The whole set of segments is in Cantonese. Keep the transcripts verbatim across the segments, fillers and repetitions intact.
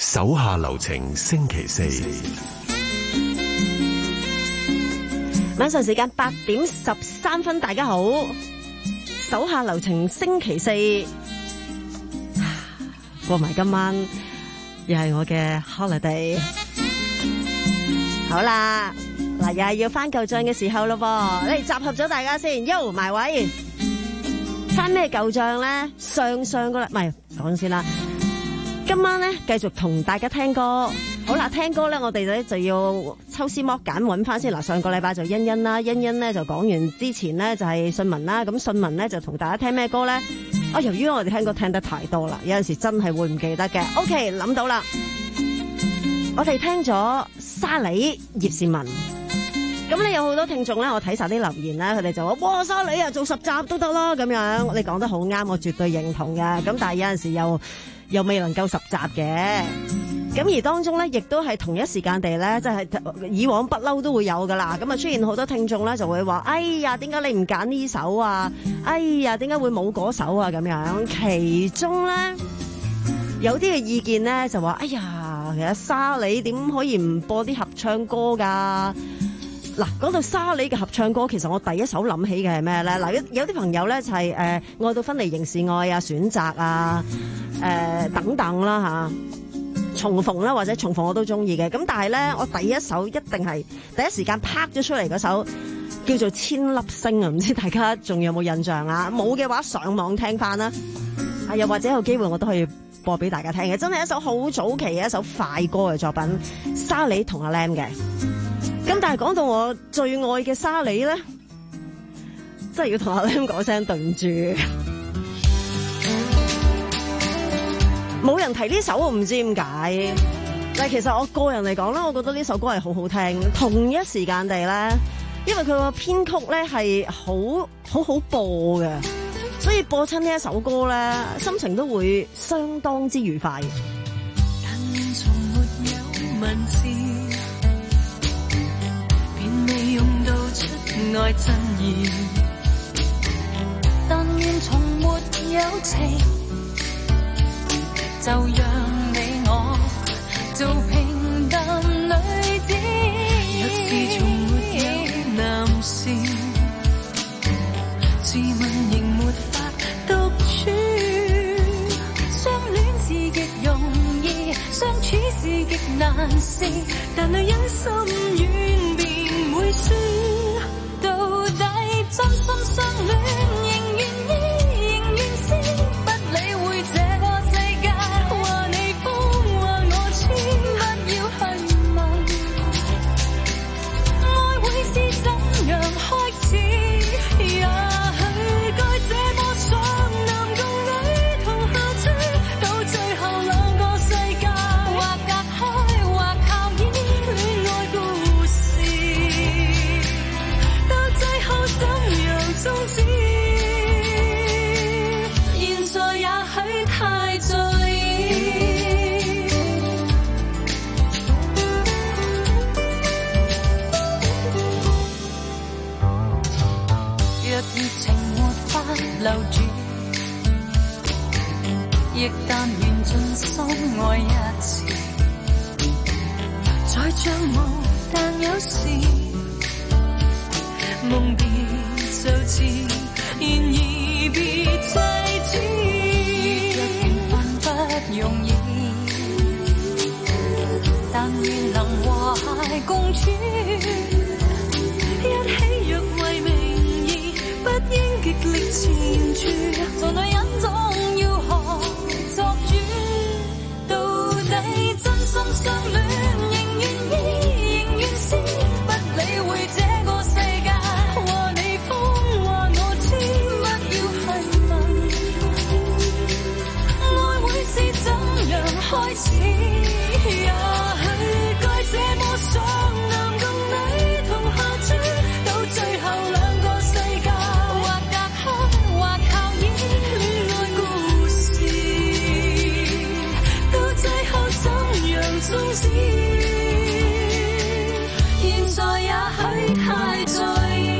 手下留情星期四， 晚上時間八點十三分，大家好。手下留情星期四，過埋今晚又係我嘅 holiday。好啦，嗱又係要翻舊賬嘅時候咯噃，你集合咗大家先，喐埋位。翻咩舊賬咧？上上個禮唔係講先啦。今晚咧繼續同大家聽歌。好啦，聽歌咧，我哋咧就要抽絲剝繭揾翻先。嗱，上個禮拜就欣欣啦，欣欣咧就講完之前咧就係信文啦。咁信文咧就同大家聽咩歌咧？啊，由於我哋聽歌聽得太多啦，有陣時真係會唔記得嘅。OK， 諗到啦，我哋聽咗沙梨葉倩文。咁咧有好多聽眾咧，我睇晒啲留言咧，佢哋就話：哇，沙梨啊，做十集都得啦咁樣。你講得好啱，我絕對認同嘅。咁但係有陣時又又未能夠十集嘅。咁而當中咧，亦都係同一時間地咧，即係以往不嬲都會有噶啦。咁啊出現好多聽眾咧，就會話：哎呀，點解你唔揀呢首啊？哎呀，點解會冇嗰首啊？咁樣，其中咧有啲嘅意見咧就話：哎呀，其實沙梨點可以唔播啲合唱歌噶？嗱，講到沙梨嘅合唱歌，其實我第一首諗起嘅係咩咧？嗱，有有啲朋友咧就係、是、誒、呃、愛到分離仍是愛啊，選擇啊，誒、呃、等等啦嚇。重逢啦，或者重逢我都中意嘅。咁但係咧，我第一首一定係第一時間拍咗出嚟嗰首叫做《千粒星》啊，唔知大家仲有冇印象啊？冇嘅話上網聽翻啦。啊，又或者有機會我都可以播俾大家聽嘅，真係一首好早期嘅一首快歌嘅作品，沙梨同阿 Lam 嘅。咁但係講到我最愛嘅沙梨咧，真係要同阿 Lam 講聲對唔住。冇人提呢首，我唔知點解。但係其實我個人嚟講咧，我覺得呢首歌係好好聽。同一時間地咧，因為佢個編曲咧係好好好播嘅，所以播親呢一首歌咧，心情都會相當之愉快。 但願從沒有文字，便未用到出愛真意。但願從沒有情，就讓你我做平淡女子。若是從沒有男士，自問仍沒法獨處。相戀是極容易，相處是極難事，但女人心軟便會輸。到底真心相戀，仍願意，仍願試，不理會這個留住，亦但願盡心愛一次。再像霧，但有時夢別就似，然而別制止。若緣分不容易，但願能和諧共處。一起若為名義，不應極力纏住，做女人總要學作主。到底真心相戀，仍願意，仍願試，不理會這個世界和你風和我痴，不要去問愛會是怎樣開始。也許該這麼想，男共女同下注，到最後兩個世界或隔開，或靠演戀愛故事，到最後怎樣終止，現在也許太在意。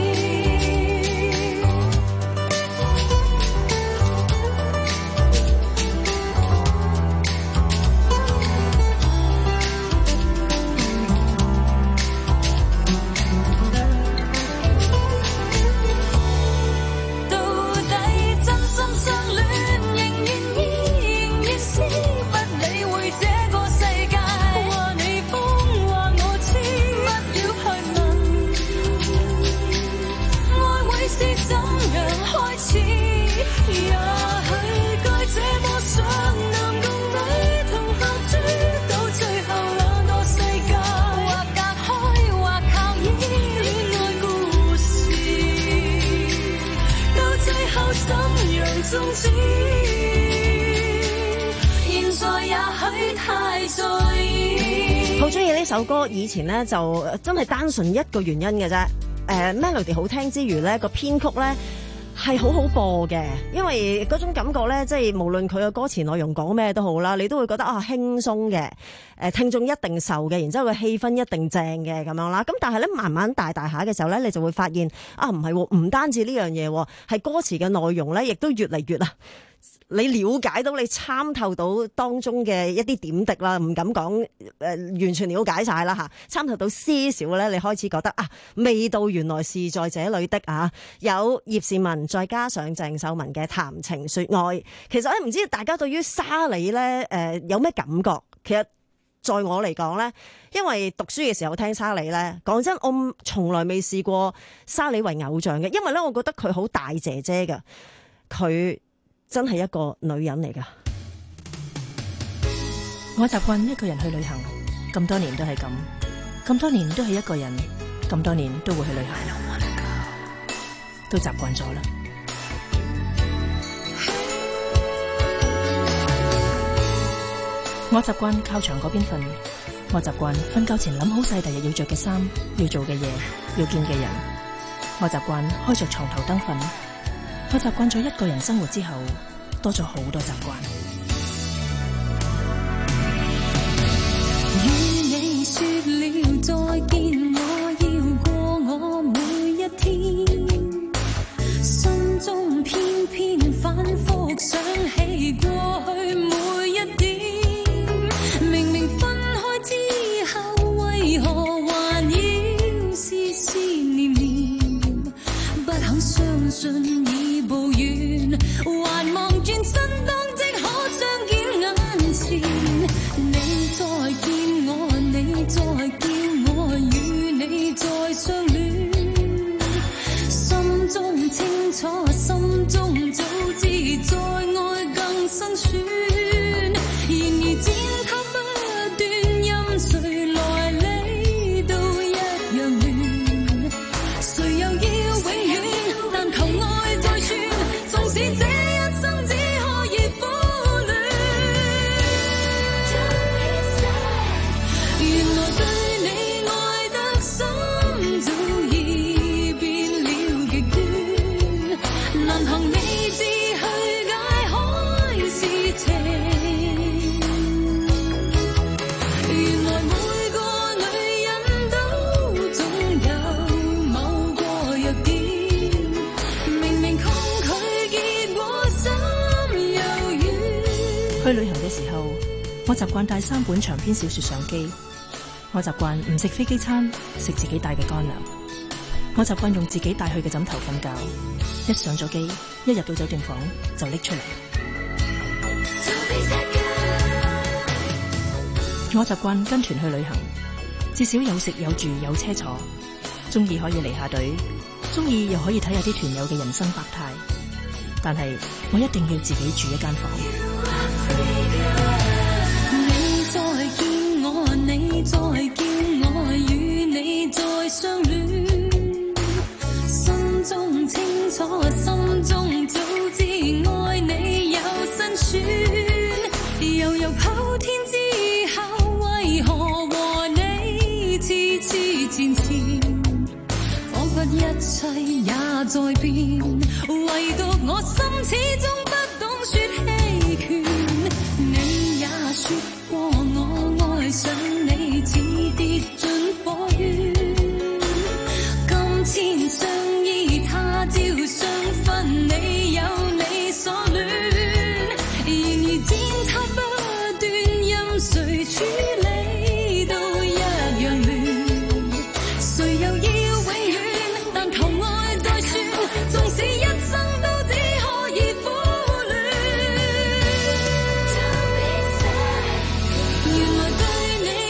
太在意。 好中意呢首歌，以前咧就真係單純一個原因嘅啫。誒、呃、melody 好聽之餘咧，個編曲咧係好好播嘅，因為嗰種感覺咧，即係無論佢嘅歌詞內容講咩都好啦，你都會覺得啊輕鬆嘅，誒聽眾一定受嘅，然之後個氣氛一定正嘅咁樣啦。咁但係咧慢慢大大下嘅時候咧，你就會發現啊唔係喎，唔單止呢樣嘢，係歌詞嘅內容咧，亦都越嚟越啊。你了解到，你參透到當中嘅一啲點滴啦，唔敢講誒、呃、完全了解晒啦嚇，參透到些少咧，你開始覺得啊，味道原來是在這裏的啊，有葉倩文再加上鄭秀文嘅談情說愛，其實咧唔知大家對於沙莉咧誒有咩感覺？其實在我嚟講咧，因為讀書嘅時候聽沙莉咧，講真，我從來未試過沙莉為偶像嘅，因為咧我覺得佢好大姐姐㗎，佢。真係一個女人嚟㗎。 我習慣一個人去旅行，咁多年都係咁，咁多年都係一個人，咁多年都會去旅行，都習慣咗啦。我習慣靠牆嗰邊瞓，我習慣瞓覺前諗好晒第日要着嘅衫、要做嘅嘢、要見嘅人。我習慣開着床頭燈瞓。我習慣咗一個人生活之後，多咗好多習慣。 與你說了再見，我要過我每一天，心中偏偏反覆想起過去每一點，明明分開之後，為何還要思思念念，不肯相信抱怨，還望轉身當即可相見眼前。你再見我，你再見我，與你再相戀。心中清楚，心中早知再愛更辛酸。然而剪輯不斷，任誰來理都一樣亂。誰又要永遠？但求愛再算。縱使這一生只可以苦戀，原來對你愛得深早已變了極端，難憑理智去解開事情。原來每個女人都總有某個弱點，明明抗拒去旅行嘅時候，我習慣帶三本長篇小說上機。我習慣唔食飛機餐，食自己帶嘅乾糧。我習慣用自己帶去嘅枕頭瞓覺。一上咗機，一入到酒店房就拎出嚟。我習慣跟團去旅行，至少有食有住有車坐。中意可以離下隊，中意又可以睇下啲團友嘅人生百態。但係我一定要自己住一間房。 你再見我，你再見我，與你再相戀。心中清楚，心中早知愛你有辛酸。悠悠跑天之後，為何和你痴痴纏纏？彷彿一切也在變，唯獨我心始終不懂說棄權。你也說過我愛上你似跌進火圈，今天相依他朝相分，你有你所戀。然而剪輯不斷，任誰處理都一樣亂。誰又要永遠？但求愛再算，縱使一生都只可以苦戀。原來對你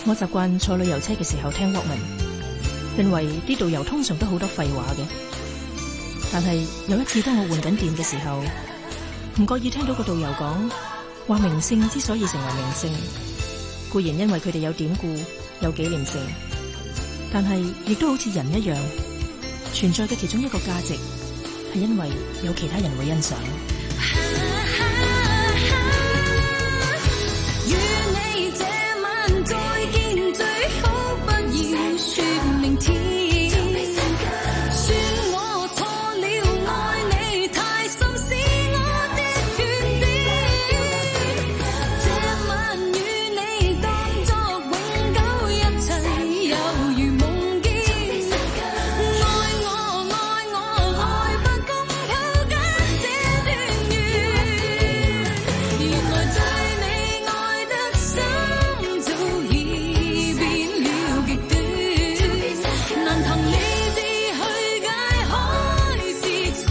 我習慣坐旅遊車嘅時候聽 Walkman， 認為啲導遊通常都好多廢話嘅。但係有一次當我換緊電嘅時候，唔覺意聽到個導遊講話，名勝之所以成為名勝，固然因為佢哋有典故、有紀念性，但係亦都好似人一樣，存在嘅其中一個價值係因為有其他人會欣賞。 與你這晚再見，最好不要說明天。算我錯了，愛你太深是我的缺點。這晚與你當作永久，一切有如夢見。愛我愛我愛不公扣緊這段緣。原來對你愛得深，早已變了極端。難憑理智去解開事情。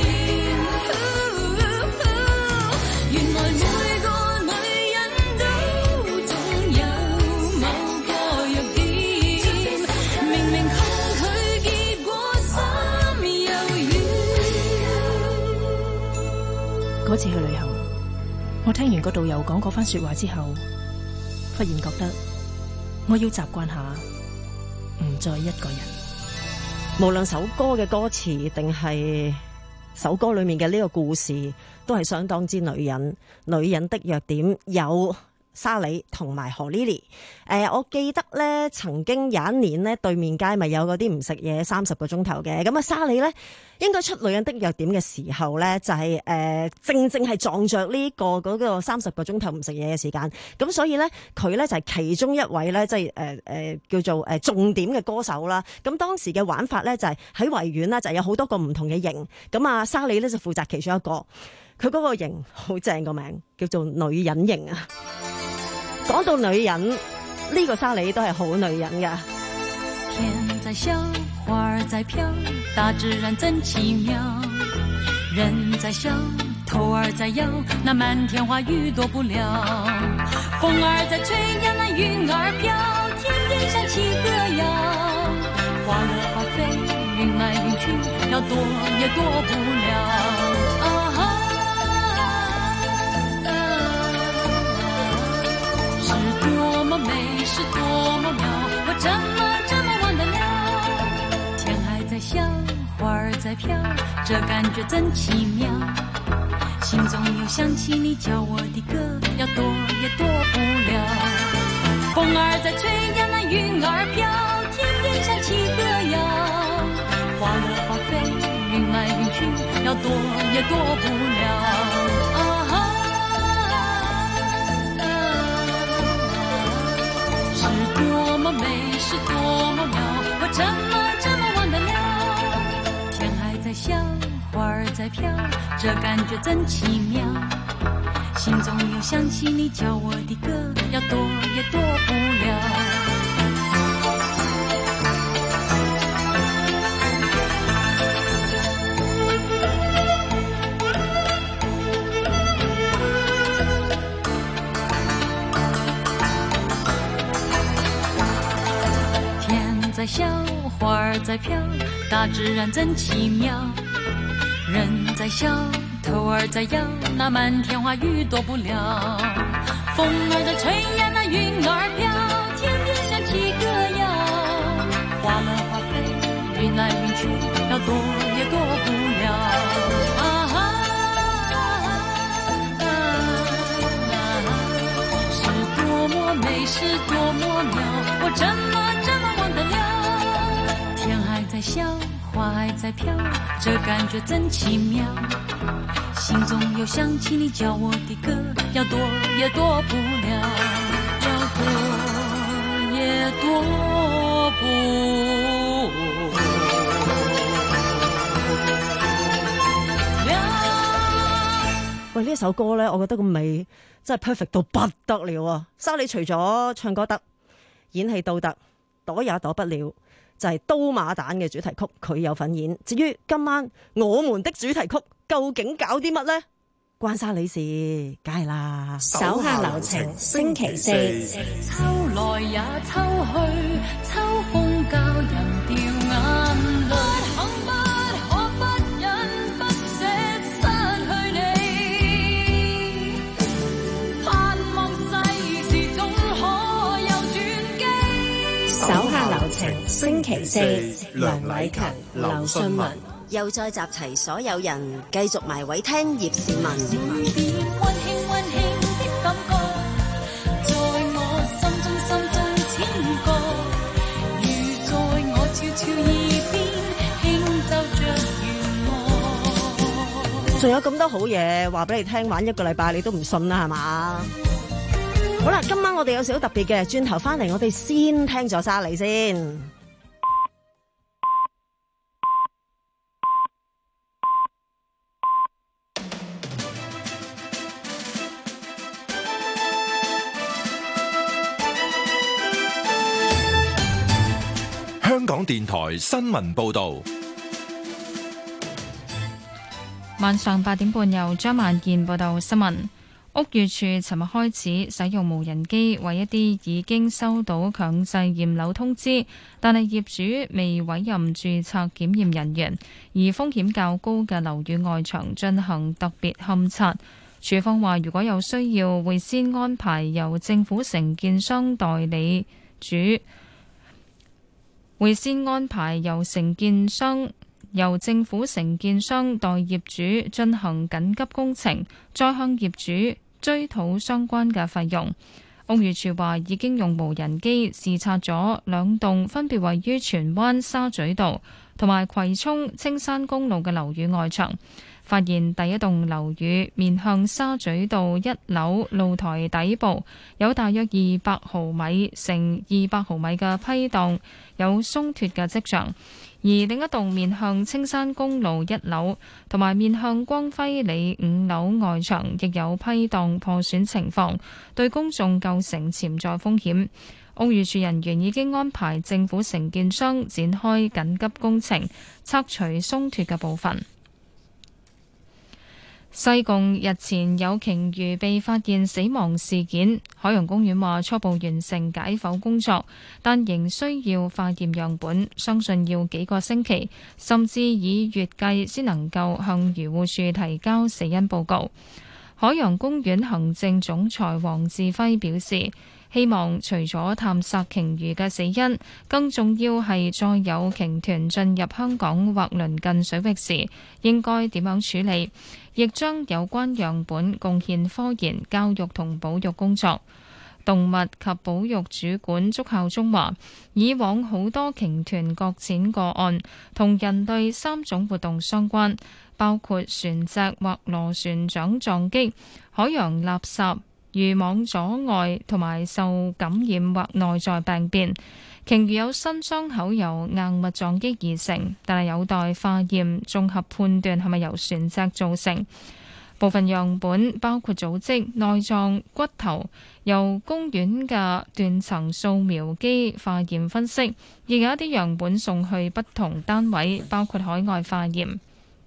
原來每個女人都總有某個弱點，明明抗拒結果心又軟。 嗰次去旅行，我聽完個導遊講嗰番說話之後，忽然覺得我要習慣下唔再一個人。 無論首歌嘅歌詞定係首歌裏面嘅呢個故事，都係相當之女人。女人的弱點有沙莉同埋何 Lily。誒，我記得咧，曾經有一年咧，對面街咪有嗰啲唔食嘢三十個鐘頭嘅。咁啊，沙莉咧應該出女人的弱點嘅時候咧，就係、是、誒、呃、正正係撞着呢、這個嗰、那個三十個鐘頭唔食嘢嘅時間。咁所以咧，佢咧就係、是、其中一位咧，即係誒誒叫做誒重點嘅歌手啦。咁當時嘅玩法咧就係喺維園啦，就有好多個唔同嘅型。咁啊，沙莉咧就負責其中一個。佢嗰個型好正個名，叫做女人型啊！講到女人，呢、這個沙莉都係好女人噶。 天在笑，花兒在飄，大自然真奇妙。人在笑，頭兒在搖，那滿天花雨躲不了。風兒在吹呀，那雲兒飄，天邊響起歌謠。花落花飛，雲來雲去，要躲也躲不了。多麼美，是多麼妙，我怎麼這麼忘得了？天還在笑，花兒在飄，這感覺真奇妙。心中又想起你教我的歌，要躲也躲不了。風兒在吹呀，那雲兒飄，天邊響起歌謠。花落花飛，雲來雲去，要躲也躲不了。多麼美，是多麼妙，我怎麼這麼忘得了？天還在笑，花兒在飄，這感覺真奇妙。心中又想起你教我的歌，要躲也躲不了。在笑，花兒在飄，大自然真奇妙。人在笑，頭兒在搖，那滿天花雨躲不了。風兒在吹呀，那雲兒飄，天邊響起歌謠。花落花飛，雲來雲去，要躲也躲不了。啊哈啊啊，是多麼美，是多麼妙，我怎麼這麼忘得了？天還在笑，花還在飄，這感覺真奇妙。心中又想起你教我的歌，要躲也躲不了，要躲也躲不了。 喂，呢首歌咧，我覺得個味真係 perfect 到不得了啊！沙莉除咗唱歌得，演戲都得，躲也躲不了。就係、是、刀馬旦嘅主題曲，佢有份演。至於今晚我們的主題曲究竟搞啲乜呢？ 關莎女士，梗係啦。 手下留情，星期四。 秋來也秋去，秋風教人掉眼淚。不肯不可不忍不捨失去你，盼望世事總可有轉機。 手下留情，星期四。梁偉勤、劉信文。 又再集齊所有人，繼續埋位聽葉倩文。 溫馨溫馨的感覺，在我心中心中千個，如在我悄悄耳邊輕奏着願望。 仲有咁多好嘢話俾你聽，玩一個禮拜你都唔信啦，係嘛？好啦，今晚我哋有少少特別嘅，轉頭翻嚟我哋先聽咗沙莉先。 香港電台新聞報道， 晚上八點半由張萬健報道新聞。屋宇署尋日開始使用無人機為一啲已經收到強制驗樓通知，但係業主未委任註冊檢驗人員，而風險較高嘅樓宇外牆進行特別勘察。署方話，如果有需要，會先安排由政府承建商代理主。會先安排由承建商、由政府承建商代業主進行緊急工程，再向業主追討相關嘅費用。屋宇署話已經用無人機視察咗兩棟分別位於荃灣沙咀道同埋葵涌青山公路嘅樓宇外牆，發現第一棟樓宇面向沙咀道一樓露台底部有大約二百毫米乘二百毫米嘅批盪有鬆脱嘅跡象，而另一棟面向青山公路一樓同埋面向光輝里五樓外牆亦有批盪破損情況，對公眾構成潛在風險。屋宇署人員已經安排政府承建商展開緊急工程，拆除鬆脱嘅部分。西貢日前有鯨魚被發現死亡事件，海洋公園話初步完成解剖工作，但仍需要化驗樣本，相信要幾個星期，甚至以月計先能夠向漁護署提交死因報告。海洋公園行政總裁黃志輝表示，希望除咗探索鯨魚嘅死因，更重要係再有鯨團進入香港或鄰近水域時，應該點樣處理，亦將有關樣本貢獻科研、教育同保育工作。動物及保育主管祝孝忠話，以往好多鯨團擱淺個案同人類三種活動相關，包括船隻或螺旋槳撞擊、海洋垃圾、漁網阻礙同埋受感染或內在病變。鯨魚有新傷口由硬物撞擊而成，但係有待化驗綜合判斷係咪由船隻造成。部分樣本包括組織、內臟、骨頭，由公園嘅斷層掃描機化驗分析，亦有一啲樣本送去不同單位，包括海外化驗。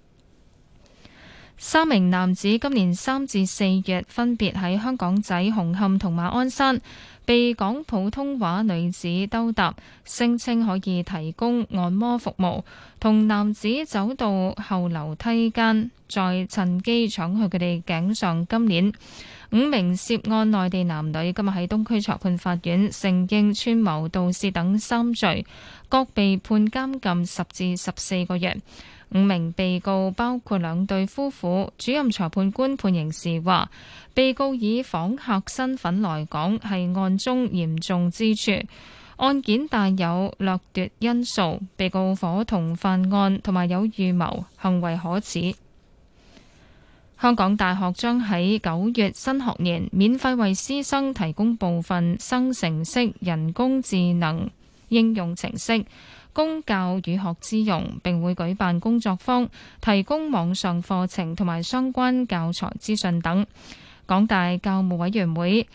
三名男子今年三至四月分別喺香港仔、紅磡同馬鞍山被講普通話女子兜搭，聲稱可以提供按摩服務，同男子走到後樓梯間，再趁機搶去佢哋頸上金鏈。五名涉案內地男女今日喺東區裁判法院承認串謀盜竊等三罪，各被判監禁十至十四個月。五名被告包括兩對夫婦。主任裁判官判刑時話，被告以訪客身份來港係案中嚴重之處，案件帶有掠奪因素，被告伙同犯案同埋有預謀，行為可恥。香港大學將喺九月新學年免費為師生提供部分生成式人工智能應用程式，供教與學之用，並會舉辦工作坊，提供網上課程同埋相關教材資訊等。港大教務委員會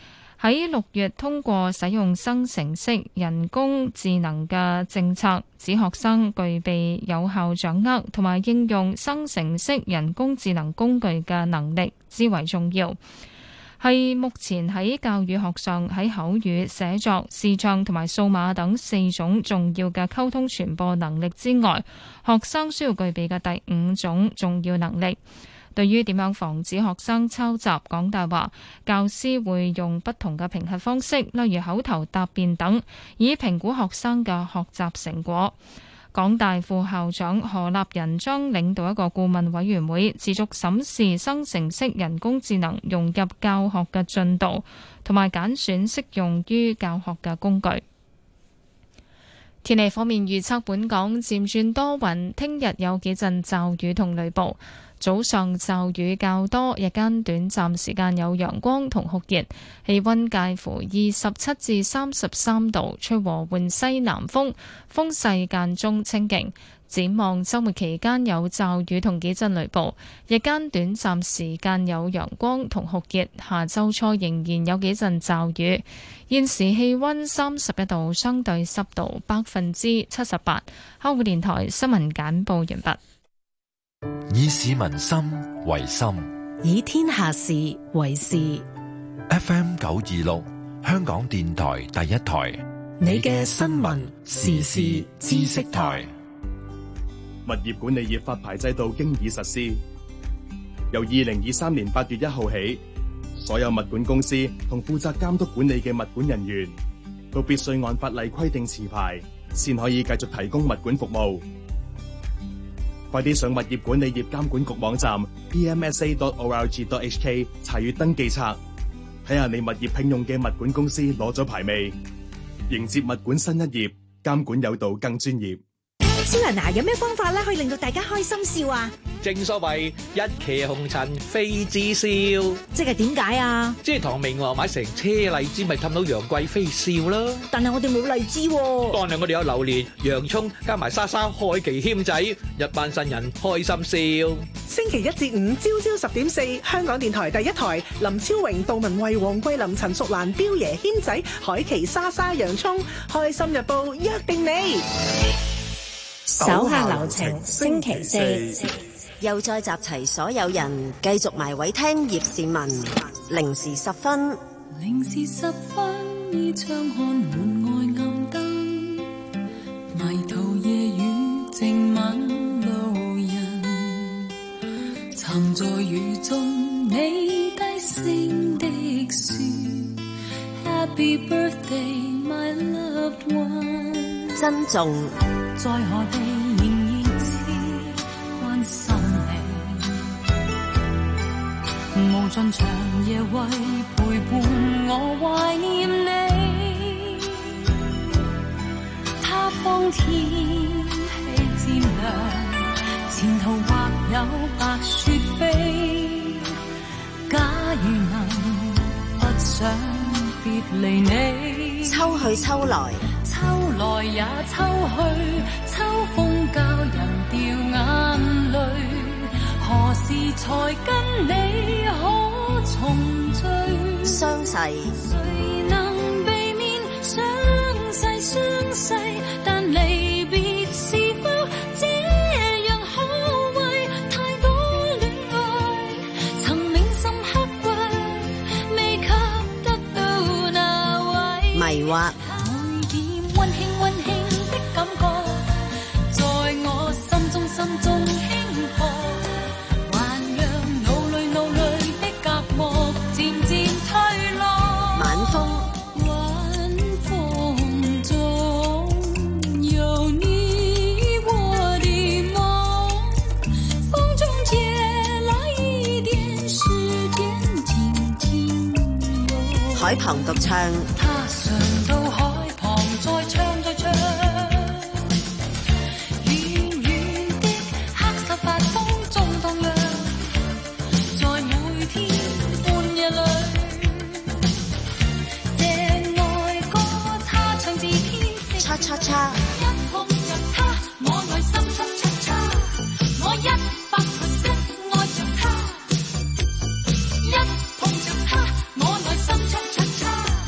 喺六月通過使用生成式人工智能嘅政策，指學生具備有效掌握同埋應用生成式人工智能工具嘅能力，至為重要。係目前喺教育學上喺口語、寫作、視像同埋數碼等四種重要嘅溝通傳播能力之外，學生需要具備嘅第五種重要能力。對於點樣防止學生抄襲，港大話教師會用不同嘅評核方式，例如口頭答辯等，以評估學生嘅學習成果。港大副校長何立仁將領導一個顧問委員會，持續審視生成式人工智能融入教學嘅進度，同埋揀選適用於教學嘅工具。天氣方面預測，本港漸轉多雲，聽日有幾陣驟雨同雷暴。早上驟雨較多，日間短暫時間有陽光同酷熱，氣溫介乎二十七至三十三度，吹和緩西南風，風勢間中清勁。展望週末期間有驟雨同幾陣雷暴，日間短暫時間有陽光同酷熱，下週初仍然有幾陣驟雨。現時氣溫三十一度，相對濕度百分之七十八。香港電台新聞簡報完畢。 以市民心為心， 以天下事為事。 F M 九二六，香港電台第一台， 你嘅新聞時事知識台。 物業管理業發牌制度經已實施，由二零二三年八月一號起，所有物管公司同負責監督管理嘅物管人員都必須按法例規定持牌，先可以繼續提供物管服務。快啲上物業管理業監管局網站 b m s a dot org dot h k 查閱登記冊，睇下你物業聘用嘅物管公司攞咗牌未？迎接物管新一頁，監管有道更專業。 小蘭娜，有咩方法咧可以令到大家開心笑啊？ 正所謂一騎紅塵妃子笑， 即係點解啊？ 即係唐明皇買成車荔枝，咪氹到楊貴妃笑咯。 但係我哋冇荔枝喎。 當然我哋有榴蓮、洋葱加埋沙沙海琪謙仔，一班新人開心笑。 星期一至五朝朝十點四，香港電台第一台，林超榮、杜文慧、黃桂林、陳淑蘭、彪爺、謙仔、海琪、莎莎、洋葱，開心日報約定你。 手下留情，星期四又再集齊所有人，繼續埋位聽葉倩文。零時十分， 零時十分，倚窗看門外暗燈，迷途夜雨靜吻路人，曾在雨中你低聲的說 Happy birthday my loved one， 珍重在何地仍然似關心你，無盡長夜為陪伴我懷念你。他方天氣漸涼，前途或有白雪飛。假如能不想別離你， 秋去秋來。 秋來也秋去，秋風教人掉眼淚，何時才跟你可重聚？ 相逝， 誰能避免相逝相逝？但離別是否這樣可畏？太多戀愛曾銘心刻骨，未給得到那位迷惑。 溫馨溫馨的感覺，在我心中心中輕破，還讓腦裏腦裏的隔膜漸漸退落。 晚風， 晚風中有你我的夢，風中借來一點時間靜靜流。 海旁獨唱， 他常到海旁再唱再唱，遠遠的黑手發風中蕩漾，在每天半夜裏，這愛歌他唱至天色叉叉叉， 一碰着他，我內心叉叉叉，我一百 percent 愛着他，一碰着他，我內心叉叉叉。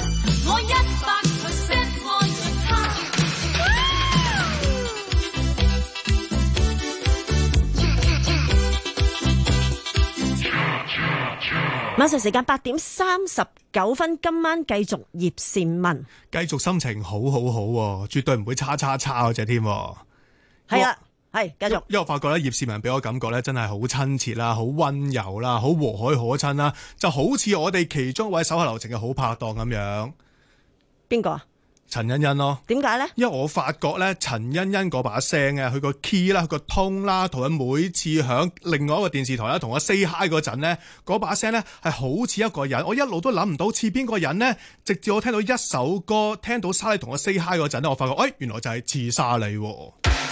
晚上時間八點三十九分，今晚繼續葉倩文， 繼續心情好好好、啊，絕對唔會差差差嗰隻添。 係啦，係繼續。 因為我發覺咧，葉倩文俾我感覺咧，真係好親切啦，好溫柔啦，好和藹可親啦，就好似我哋其中一位手下留情嘅好拍檔咁樣。 邊個啊？ 陳欣欣咯。 點解咧？因為我發覺咧，陳欣欣嗰把聲啊，佢個 key 啦，佢個 tone 啦，同佢每次響另外一個電視台啦，同我 say hi 嗰陣咧，嗰把聲咧係好似一個人，我一路都諗唔到似邊個人咧，直至我聽到一首歌，聽到莎莉同我 say hi 嗰陣咧，我發覺，哎，原來就係似莎莉喎。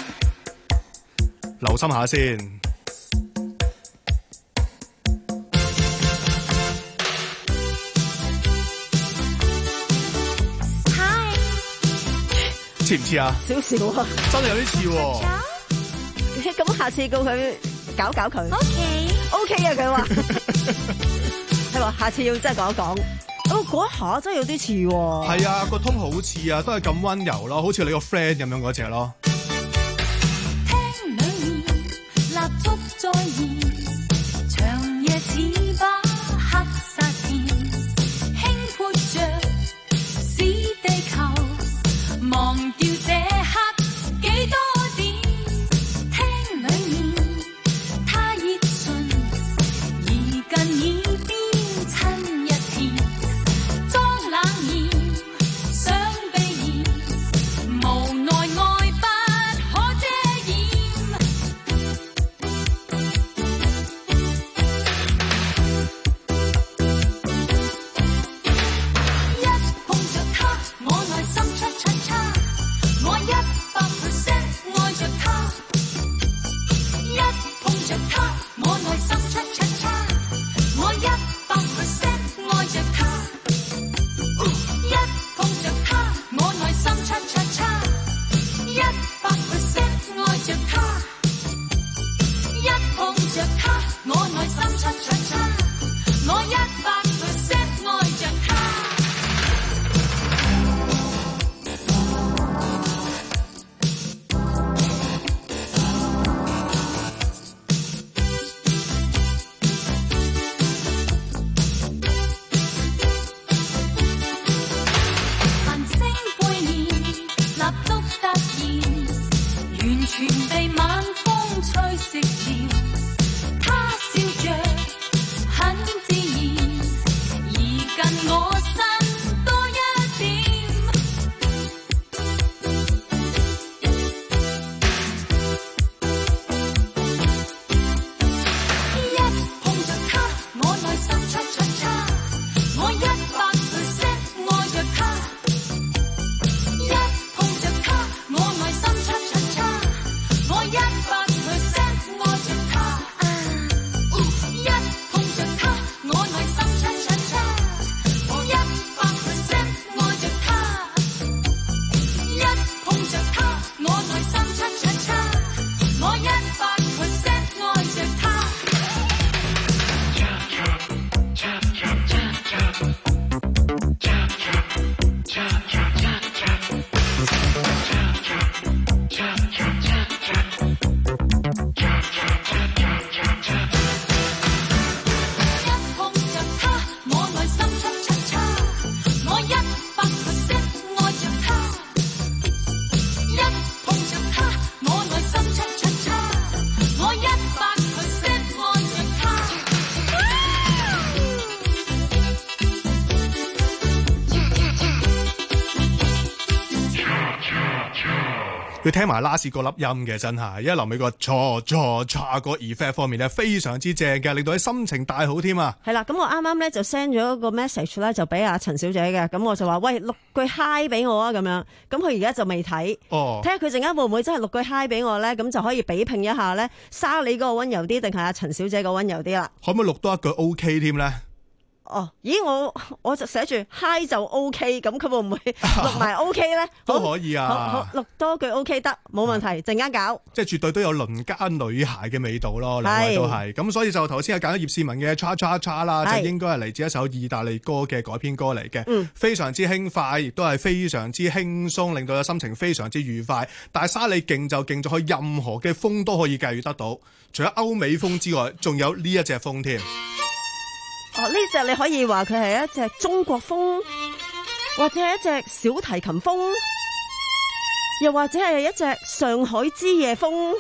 留心下先。似唔似啊？ 少少啊， 真係有啲似喎。 咁下次告佢搞搞佢。O K，O K 啊，佢話，佢話下次要真係講一講。哦，嗰一下真係有啲似喎。 係啊，個通好似啊，都係咁溫柔咯，好似你個 friend 咁樣嗰隻咯。 廳裏面蠟燭再燃，長夜似把黑薩田，輕潑着使地球忘掉這刻幾多點，廳裏面他熱唇移近耳邊親一甜，裝冷言想避嫌，無奈愛不可遮掩，一碰着他我內心出出差，我一百 percent 愛着他，一碰着他我內心出出差，我一百 percent 愛着他，一碰着他我內心出出差，一百 percent 愛着他，一碰着他我內心出出差，我一百 percent 愛着他。繁星背面，蠟燭突然，完全被晚風吹熄了。他笑着，很自然，移近我身多一點。一碰着他，我內心出出差，我一百 percent 愛着他。一碰着他，我內心出出差，我一百 percent 愛着他。一碰着他，我內心出出差，我一百 percent 愛着他。一碰着他，我內心出出差，我一百 percent 愛着他。一碰着他，我內心出出差，我一百 percent 愛着他。一碰着他，我內心出出差，我一百 percent 愛着他。 要聽埋 last 個粒音嘅，真係，因為臨尾個錯錯錯個 effect 方面咧非常之正嘅，令到你心情大好添啊！ 係啦，咁我啱啱咧就 send 咗個 message 咧，就俾阿陳小姐嘅，咁我就話喂，錄句 hi 俾我啊，咁樣，咁佢而家就未睇， 哦， 睇下佢陣間會唔會真係錄句 hi 俾我咧，咁就可以比拼一下咧，莎莉嗰個溫柔啲，定係阿陳小姐個溫柔啲啦？ 可唔可以錄多一句 OK 添咧？ 哦，咦，我我就寫住 hi 就 OK，咁佢會唔會錄埋 OK 咧？ 都可以啊， 好好錄多句 OK 得，冇問題，陣間搞。 即係絕對都有鄰家女孩嘅味道咯，兩位都係。咁所以就頭先係揀咗葉倩文嘅 Cha Cha Cha 啦，就應該係嚟自一首意大利歌嘅改編歌嚟嘅，嗯，非常之輕快，亦都係非常之輕鬆，令到個心情非常之愉快。但係莎莉勁就勁在佢任何嘅風都可以駕馭得到，除咗歐美風之外，仲有呢一隻風添。 哦，呢隻你可以話佢係一隻中國風，或者係一隻小提琴風，又或者係一隻上海之夜風。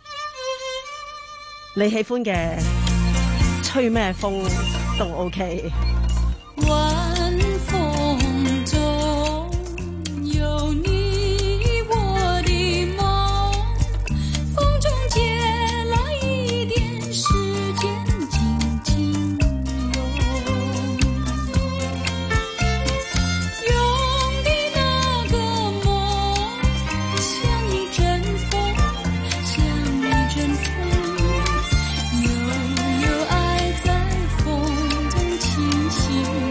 你喜歡嘅吹咩風都 OK。 晚風中有你我的夢，風中借來一點時間靜靜用，用的那個夢像一陣風，像一陣風，悠悠愛在風中輕輕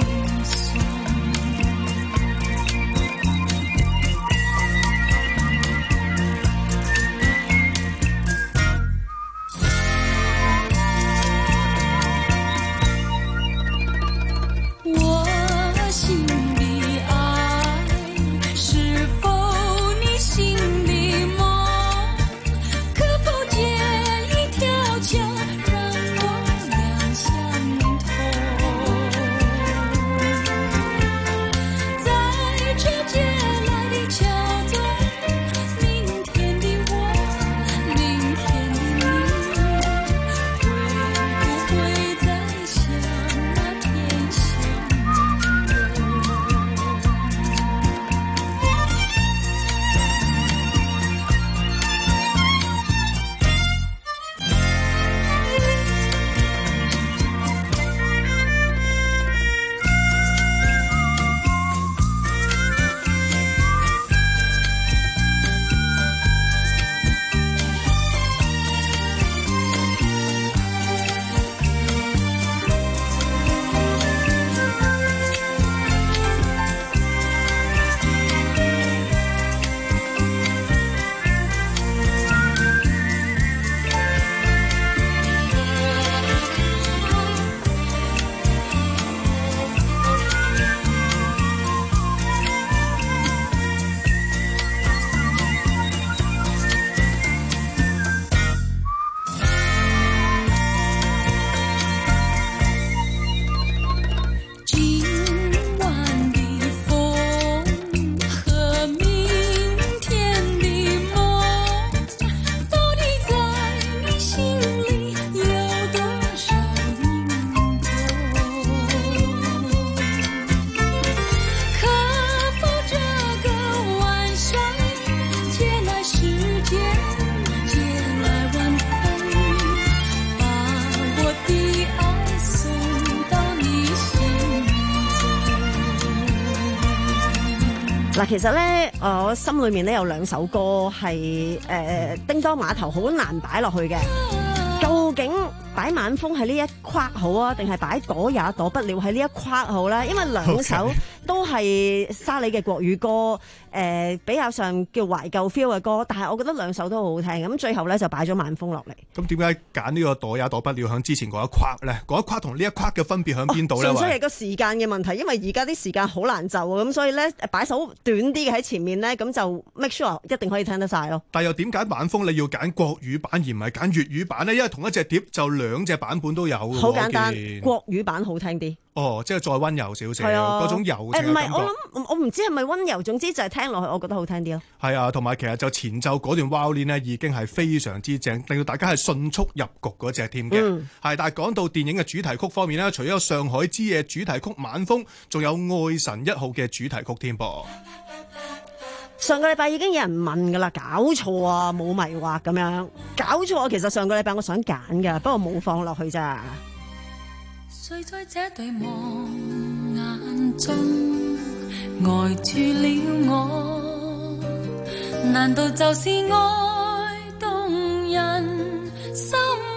嗱，其實咧，我心裏面咧有兩首歌係誒叮當碼頭好難擺落去嘅，究竟擺晚風喺呢一框好啊，定係擺躲也躲不了喺呢一框好咧？因為兩首都係沙里嘅國語歌，誒、呃、比較上叫懷舊 feel 嘅歌，但係我覺得兩首都好好聽。咁最後咧就擺咗晚風落嚟。咁點解揀呢個躲也躲不了響之前嗰一框咧？嗰一框同呢一框嘅分別響邊度咧？純粹係個時間嘅問題，因為而家啲時間好難就啊，咁所以咧擺首短啲嘅喺前面咧，咁就 make sure 一定可以聽得晒咯。但係又點解晚風你要揀國語版而唔係揀粵語版咧？因為同一隻碟就兩隻版本都有。好簡單，國語版好聽啲。哦，即係再溫柔少少，嗰、啊、種柔情嘅感覺。誒唔係，我諗我唔知係咪溫柔，總之就係聽落去，我覺得好聽啲咯。係啊，同埋其實就前奏嗰段 violin 咧，已經係非常之正，令到大家係迅速入局嗰隻添嘅。係、嗯，但係講到電影嘅主題曲方面咧，除咗有《上海之夜》主題曲《晚風》，仲有《愛神一號》嘅主題曲添噃。上個禮拜已經有人問噶啦，搞錯啊，冇迷惑咁樣，搞錯。其實上個禮拜我想揀噶，不過冇放落去咋。 誰在這對望眼中呆住了我？難道就是愛動人心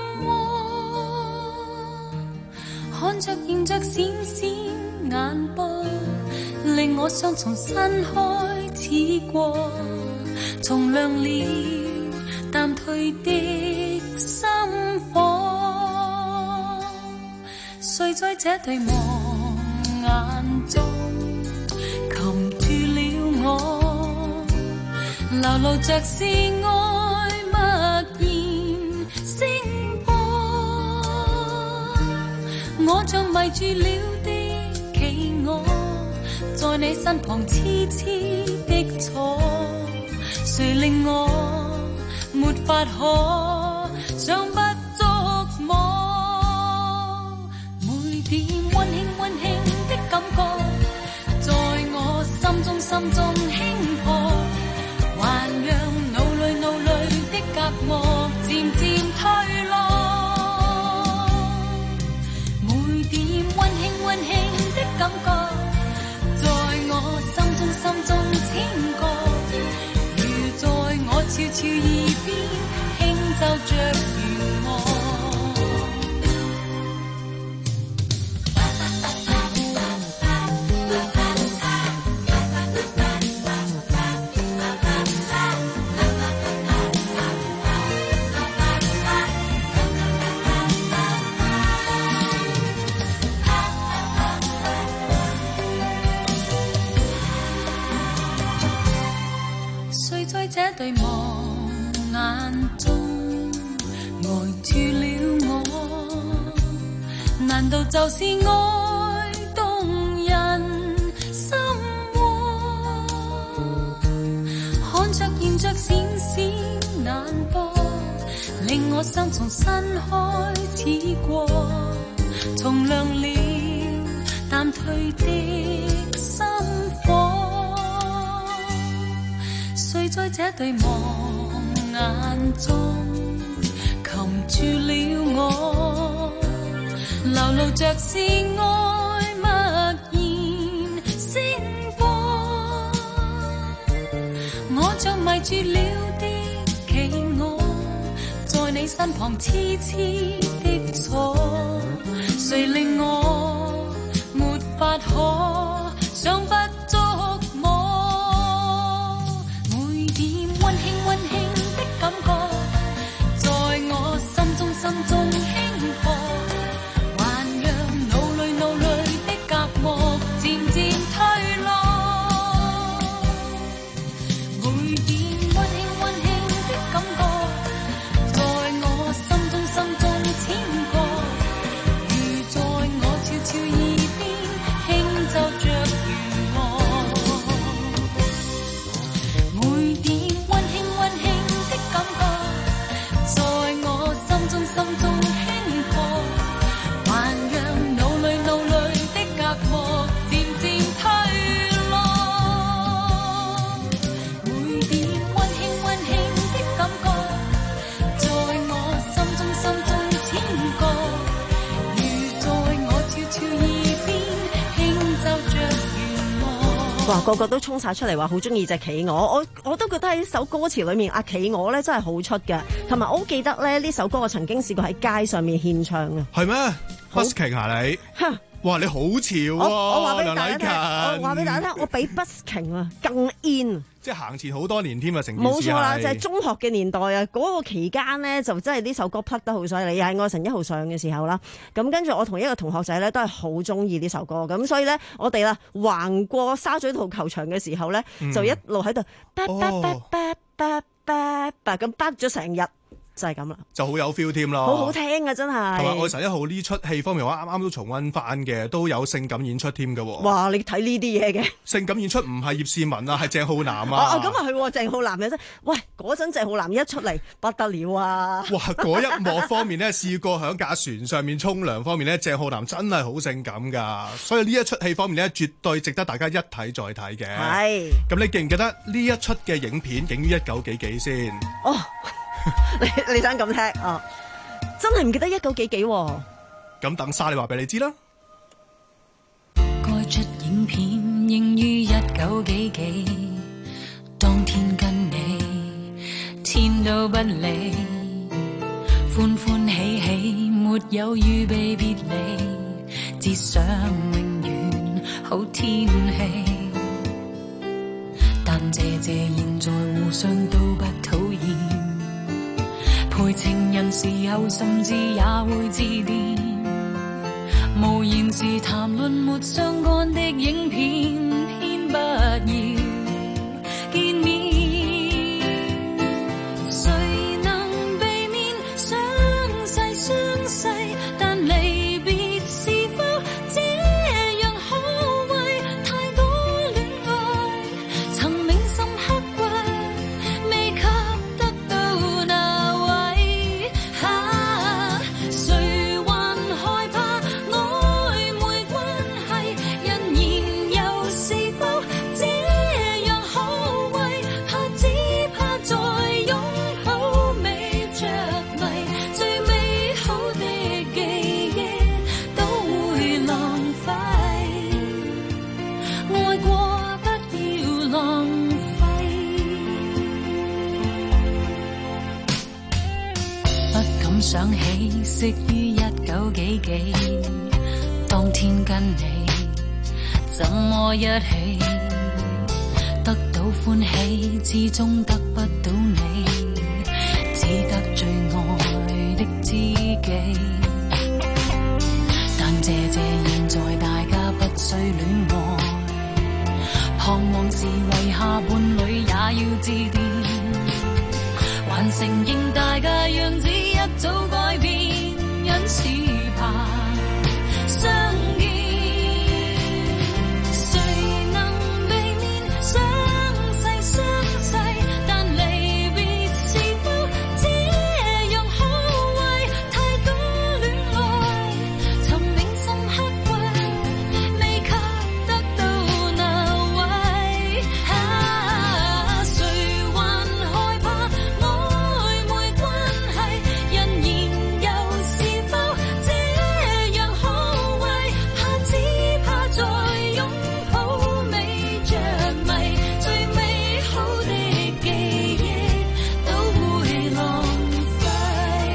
窩？看着映着閃閃眼波，令我想從新開始過，從亮了淡退的心火。誰在這對望眼中擒住了我？流露着是愛默然聲波。我像迷住了的企鵝，在你身旁痴痴的坐，誰令我沒法可想不觸摸？每點溫馨溫馨的感覺，在我心中心中輕破，還讓腦裏腦裏的隔膜漸漸退落。每點溫馨溫馨的感覺，在我心中心中牽過，如在我悄悄耳邊輕奏着弦樂。這對望眼中呆住了我，難道就是愛動人心窩？看着現着閃閃難過，令我心從新開始過，重亮了淡退的心火。誰在這對望眼中擒住了我，流露着是愛默然鮮波。我像迷住了的企鵝，在你身旁痴痴的坐，誰令我沒法可想不觸摸？溫馨溫馨的感覺，在我心中心中輕破，還讓腦裏腦裏的隔膜漸漸退落。每點溫馨溫馨的感覺，在我心中心中牽過，如在我悄悄耳邊輕奏着弦樂。每點心中輕破，還讓腦裏腦裏的隔膜漸漸退落。每點溫馨溫馨的感覺，在我心中心中牽過，如在我悄悄耳邊輕奏着弦樂。 哇！個個都衝晒出嚟話好中意隻企鵝，我我都覺得喺首歌詞裏面，阿企鵝咧真係好出嘅，同埋我好記得咧呢首歌我曾經試過喺街上面獻唱嘅。係咩 ？Busking 啊你？哇！你好潮喎！ 我話俾大家聽，我話俾大家聽，我比 Busking 啊更 in。 即係行前好多年添啊！成件事冇錯啦，就係、是、中學嘅年代啊！嗰、那個期間呢，就真係呢首歌 plug 得好犀利，又係愛神一號上嘅時候啦。咁跟住我同一個同學仔咧，都係好中意呢首歌。咁所以咧，我哋啦橫過沙咀道球場嘅時候咧，嗯、就一路喺度叭叭叭叭叭叭叭咁叭咗成日。就係咁啦， 就好有 feel 添咯， 好好聽啊！真係。 同埋愛神一號呢出戲方面，我啱啱都重溫翻嘅，都有性感演出添㗎喎。 哇！你睇呢啲嘢嘅性感演出唔係葉倩文啊，係鄭浩南啊。 哦咁啊係，鄭浩南嘅真。喂，嗰陣鄭浩南一出嚟不得了啊！ 哇！嗰一幕方面咧，試過喺架船上面沖涼方面咧，鄭浩南真係好性感㗎。所以呢一出戲方面咧，絕對值得大家一睇再睇嘅。係。咁你記唔記得呢一出嘅影片影於一九幾幾先？ 哦。你你想咁聽啊？真係唔記得一九幾幾喎？ 咁等沙你話俾你知啦。 該出影片應於一九幾幾，當天跟你天都不理，歡歡喜喜沒有預備別離，只想永遠好天氣。但謝謝現在互相都不討厭。陪情人時候甚至也會致電，無言時談論沒相干的影片，偏不要見面。誰能避免相細相細，但離別是分竟想起昔於一九幾幾，當天跟你怎麼一起，得到歡喜，始終得不到你，只得最愛的知己。但謝謝現在大家不需戀愛，彷徨時為下伴侶也要致電，還承認大家樣子一早改變，因此怕相見。誰能避免相細相細，但離別是否這樣可畏？太多戀愛尋覓深刻位，未及得到那位。啊，誰還害怕曖昧關係？人言又是否這樣可畏？怕只怕再擁抱未着迷，最美好的記憶都會浪費。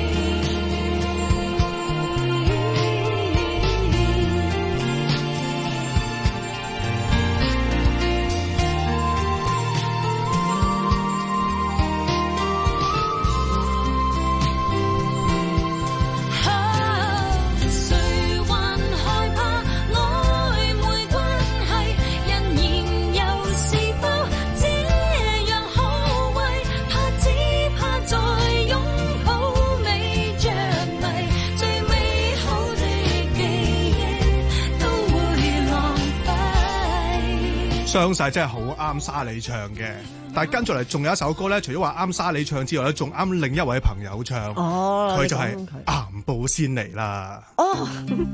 誰還害怕曖昧關係？人言又是否這樣可畏？怕只怕再擁抱未着迷，最美好的記憶都會浪費。 傷勢真係好啱沙莉唱嘅，但係跟住嚟仲有一首歌咧，除咗話啱沙莉唱之外咧，仲啱另一位朋友唱， 哦， 佢就係你講佢岩步先嚟啦。 哦，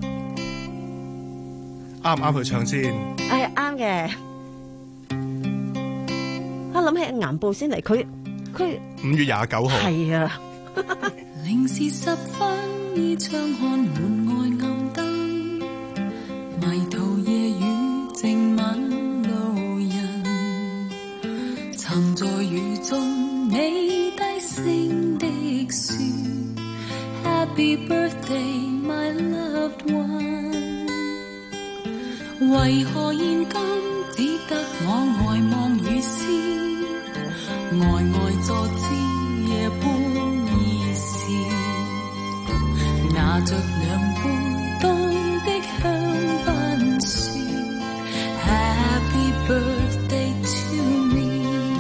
啱唔啱佢唱先？ 係啱嘅。我諗起岩步先嚟，佢佢五月廿九號。 係啊。 零時十分，依窗看門外暗燈，迷途夜雨靜吻路人，曾在雨中你低聲的說 Happy birthday my loved one， 為何現今只得我呆望雨絲，呆呆坐知夜半已是，拿着兩杯凍的香檳說 Happy birthday to me，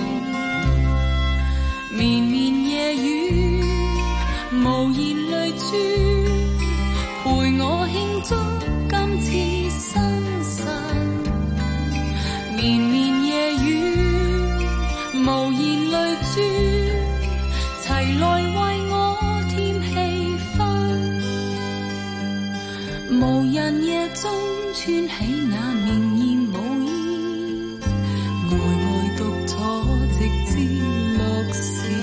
綿綿夜雨無言淚珠，陪我慶祝今次生辰，綿綿夜雨無言淚珠，齊來為我添氣氛，無人夜中穿起那綿延舞衣，呆呆獨坐直至落時，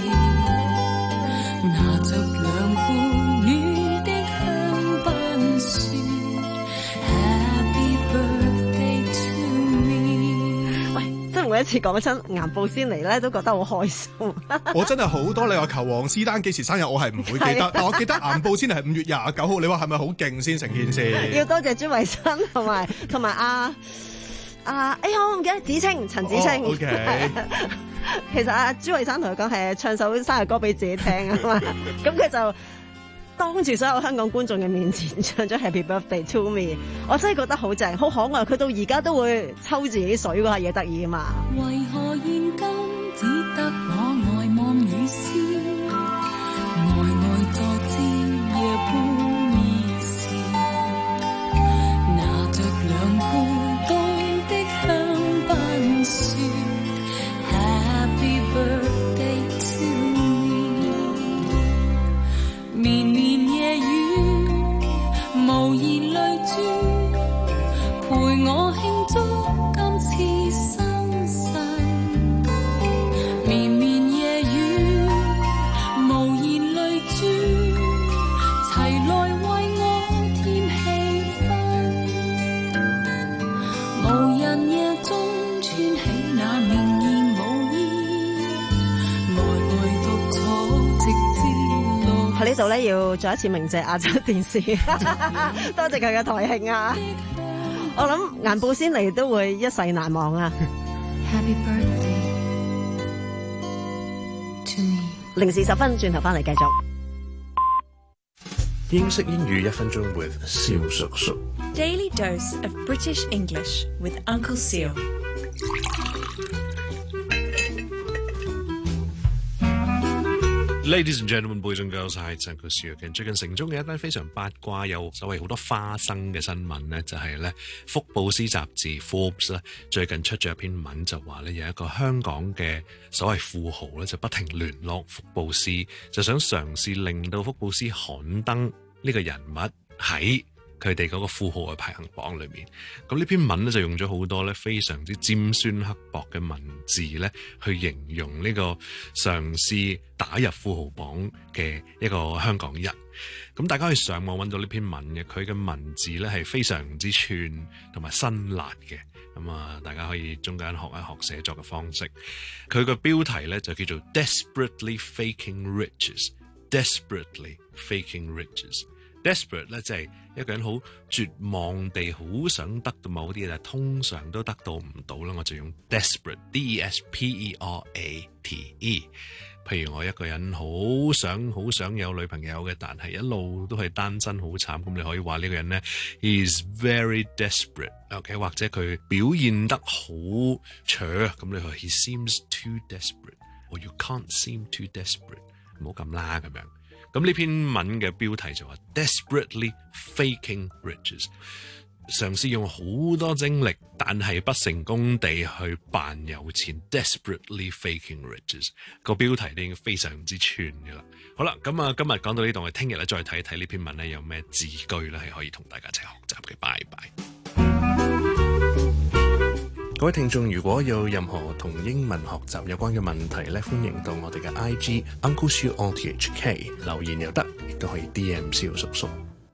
拿着兩杯暖的香檳說 Happy birthday to me。 喂，真係每一次講親岩步先嚟咧，都覺得好開心。 我真係好多，你話求黃絲丹幾時生日，我係唔會記得，但我記得岩步先嚟係五月廿九號。你話係咪好勁先成件事？ 要多謝朱慧新同埋同埋阿阿哎呀，我唔記得子清陳子清。 哦，OK 其實阿朱慧生同佢講係唱首生日歌俾自己聽啊嘛，咁佢就當住所有香港觀眾嘅面前唱咗 Happy Birthday to Me， 我真係覺得好正，好可愛。佢到而家都會抽自己水嗰下嘢得意啊嘛。 為何現今只得我呆望雨絲，呆呆坐知夜半已是，拿着兩杯凍的香檳說 Happy birthday to me， 綿綿夜雨無言淚珠，陪我慶祝今次生辰，綿綿夜雨喺呢度咧要再一次鳴謝亞洲電視，多謝佢嘅台慶啊！我諗顏布仙妮都會一世難忘啊 Happy birthday to me。 零時十分，轉頭翻嚟繼續。 英式英語一分鐘 with 蕭叔叔。 Daily dose of British English with Uncle Seal。 Ladies and gentlemen, boys and girls， 係陳國少嘅。最近城中嘅一單非常八卦又所謂好多花生嘅新聞呢，就係咧福布斯雜誌 Forbes 咧最近出咗一篇文，就話咧有一個香港嘅所謂富豪咧就不停聯絡福布斯，就想嘗試令到福布斯刊登呢個人物喺佢哋嗰個富豪嘅排行榜裏面。咁呢篇文咧就用咗好多咧非常之尖酸刻薄嘅文字咧去形容呢個嘗試打入富豪榜嘅一個香港人。咁大家可以上網揾到呢篇文嘅，佢嘅文字咧係非常之串同埋辛辣嘅。咁啊，大家可以中間學一學寫作嘅方式。佢個標題咧就叫做 Desperately Faking Riches。Desperately Faking Riches。Desperate 咧即係一個人好絕望地好想得到某啲嘢，但係通常都得到唔到啦。我就用 desperate，D E S P E R A T E。譬如我一個人好想好想有女朋友嘅，但係一路都係單身好慘，咁你可以話呢個人咧 he is very desperate。OK， 或者佢表現得好扯，咁你話 he seems too desperate，or you can't seem too desperate。唔好咁啦咁樣。咁呢篇文嘅標題就話 Desperately Faking Riches， 嘗試用好多精力但係不成功地去扮有錢 Desperately Faking Riches， 個標題都已經非常之串嘅啦。好啦，咁啊今日講到呢度，我哋聽日咧再睇一睇呢篇文咧有咩字句咧係可以同大家一齊學習嘅。拜拜。各位聽眾，如果有任何同英文學習有關嘅問題咧，歡迎到我哋嘅 I G Uncle Siu O T H K 留言又得，亦都可以 D M 蕭叔叔。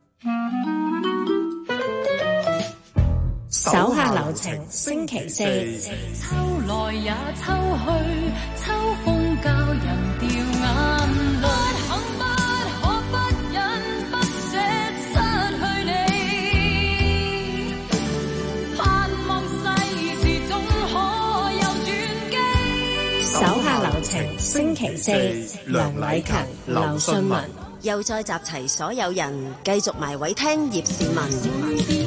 手下留情，星期四。 秋來也秋去，秋風教人掉眼淚。不肯不可不忍不捨失去你，盼望世事總可有轉機。 手下留情，星期四。梁禮勤、劉信文又再集齊所有人，繼續埋位聽葉倩文。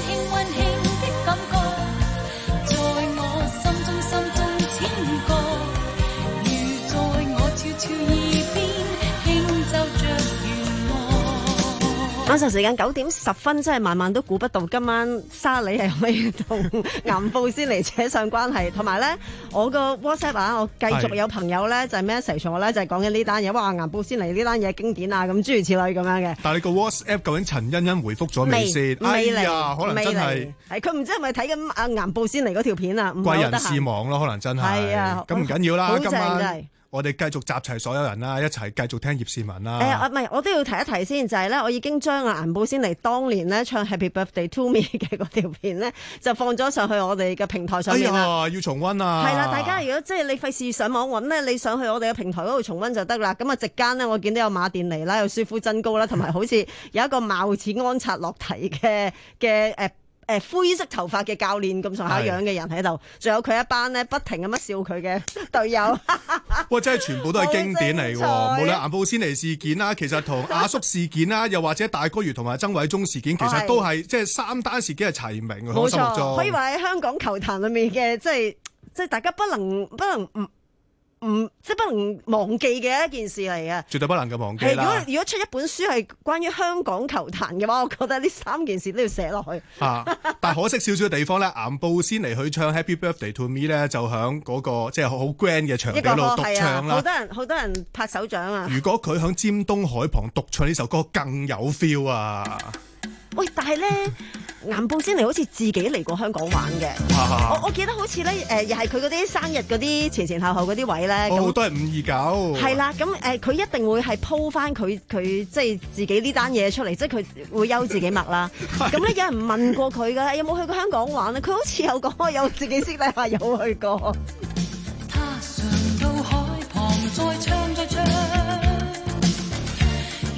晚上時間九點十分，真係萬萬都估不到今晚沙里係可以同顏布仙妮扯上關係，同埋咧我個 WhatsApp 啊，我繼續有朋友咧就係 message 我咧就係講緊呢單嘢，哇顏布仙妮呢單嘢經典啊，咁諸如此類咁樣嘅。但係你個 WhatsApp 究竟陳欣欣回覆咗未先？未嚟，可能真係係佢唔知係咪睇緊阿顏布仙妮嗰條片啊？貴人事忙咯，可能真係。係啊，咁唔緊要啦，好正真係。我哋繼續集齊所有人啦，一齊繼續聽葉倩文啦。誒、呃，唔係，我都要提一提先，就係、是、咧，我已經將阿顏布仙妮當年咧唱 Happy Birthday to Me 嘅嗰條片咧，就放咗上去我哋嘅平台上面啦。哎呀，要重溫啊！係啦，大家如果即係你費事上網揾咧，你上去我哋嘅平台嗰度重溫就得啦。咁啊，席間咧，我見到有馬甸尼啦，有舒夫真高啦，同埋好似有一個貌似安察洛提嘅嘅誒。誒灰色頭髮嘅教練咁上下樣嘅人喺度，仲有佢一班咧不停咁樣笑佢嘅隊友。哇！真係全部都係經典嚟喎，無論顏布仙妮事件啦，其實同阿叔事件啦，又或者大哥魚同埋曾偉忠事件，其實都係即係三單事件係齊名嘅。冇錯，可以話喺香港球壇裏面嘅，即係即係大家不能不能唔。唔即係不能忘記嘅一件事嚟嘅，絕對不能夠忘記啦。如果如果出一本書係關於香港球壇嘅話，我覺得呢三件事都要寫落去。啊！但係可惜少少嘅地方咧，顏布仙妮去唱 Happy Birthday to Me 咧，就響嗰個即係好 grand 嘅場地度獨唱啦。好多人好多人拍手掌啊！如果佢響尖東海旁獨唱呢首歌，更有 feel 啊！喂，但係咧，顏布仙妮好似自己嚟過香港玩嘅。我我記得好似咧，誒、呃，又係佢嗰啲生日嗰啲前前後後嗰啲位咧。哦，都係五二九。係啦，咁誒，佢、呃、一定會係鋪翻佢佢即係自己呢單嘢出嚟，即係佢會休自己默啦。咁咧，有人問過佢噶，有冇去過香港玩咧？佢好似有講，有自己私底下有去過。他常到海旁再唱再唱，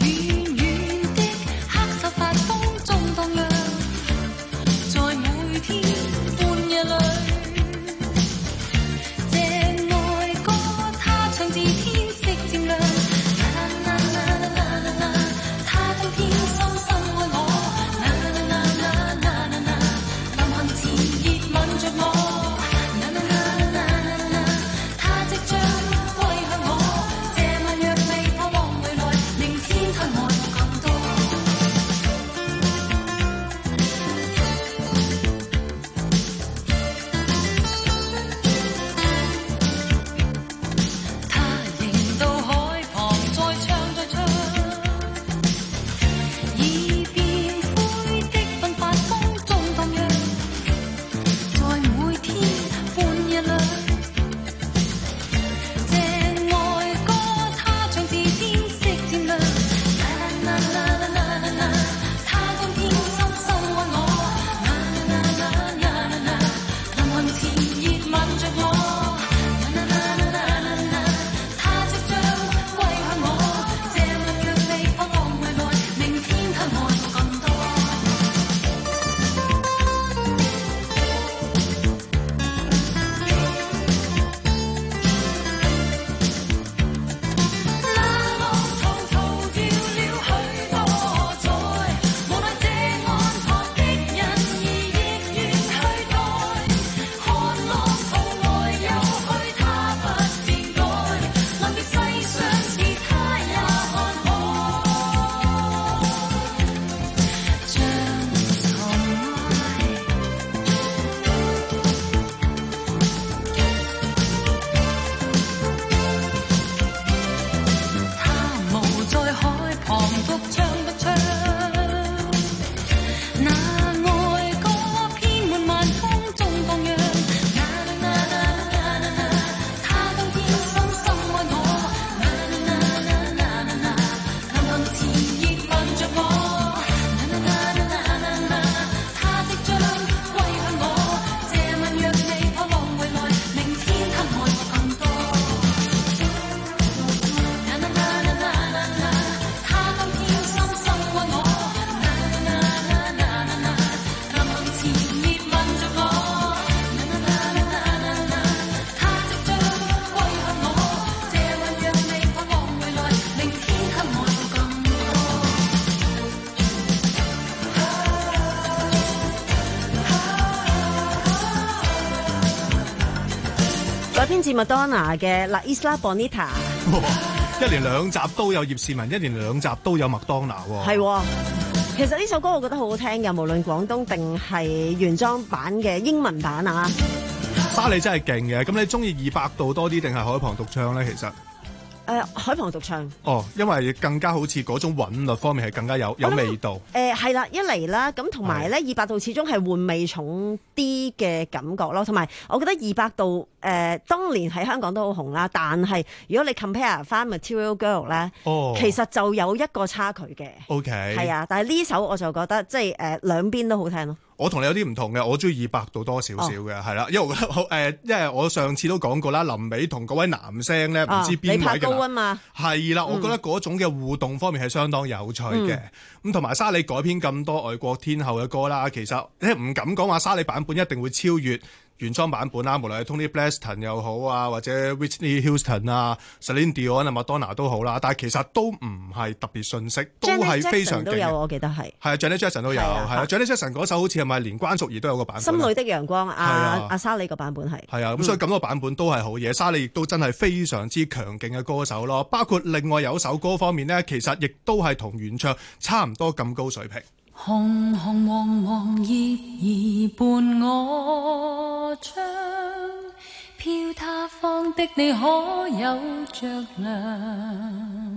先至麥當娜嘅 La Isla Bonita。 一連兩集都有葉倩文，一連兩集都有麥當娜喎。 係喎，其實呢首歌我覺得好好聽嘅，無論廣東定係原裝版嘅英文版啊。 沙莉真係勁嘅，咁你中意二百度多啲定係海旁獨唱咧？其實。 誒、呃、海旁獨唱哦，因為更加好似嗰種韻律方面係更加有有味道。 誒係啦，一嚟啦，咁同埋咧二百度始終係換味重啲嘅感覺咯，同埋我覺得二百度誒、呃、當年喺香港都好紅啦，但係如果你 compare 翻 Material Girl 咧、哦，其實就有一個差距嘅。OK， 係啊，但係呢首我就覺得即係誒兩邊都好聽咯。 我同你有啲唔同嘅，我中意二百度多少少嘅，係、哦、啦，因為我覺得好誒，因為我上次都講過啦，臨尾同嗰位男聲咧，唔、哦、知邊位嘅，你拍高溫嘛？係啦，我覺得嗰種嘅互動方面係相當有趣嘅。咁同埋沙莉改編咁多外國天后嘅歌啦，其實你唔敢講話沙莉版本一定會超越原裝版本啦，無論係 Tony Braxton 又好啊，或者 Whitney Houston 啊、Celine Dion 啊、麥當娜都好啦，但係其實都唔係特別遜色，都係非常勁嘅。都有，我記得係。係啊 Janet Jackson 都有，係啊 Janet Jackson 嗰首好似係咪連關淑怡都有個版本？心裏的陽光，阿阿沙莉個版本係。係啊，咁、嗯、所以咁多版本都係好嘢。沙莉亦都真係非常之強勁嘅歌手咯。包括另外有首歌方面呢，其實亦都係同原唱差唔多咁高水平。 紅紅黃黃葉兒伴我唱，飄他方的你可有着涼？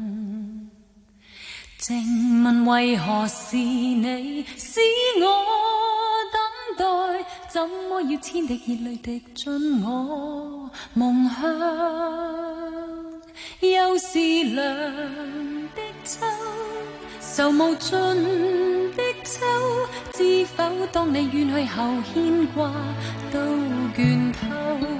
靜問為何是你使我等待？怎麼要千滴熱淚滴進我夢鄉？又是涼的秋，愁無盡的秋，知否當你遠去後牽掛都倦透。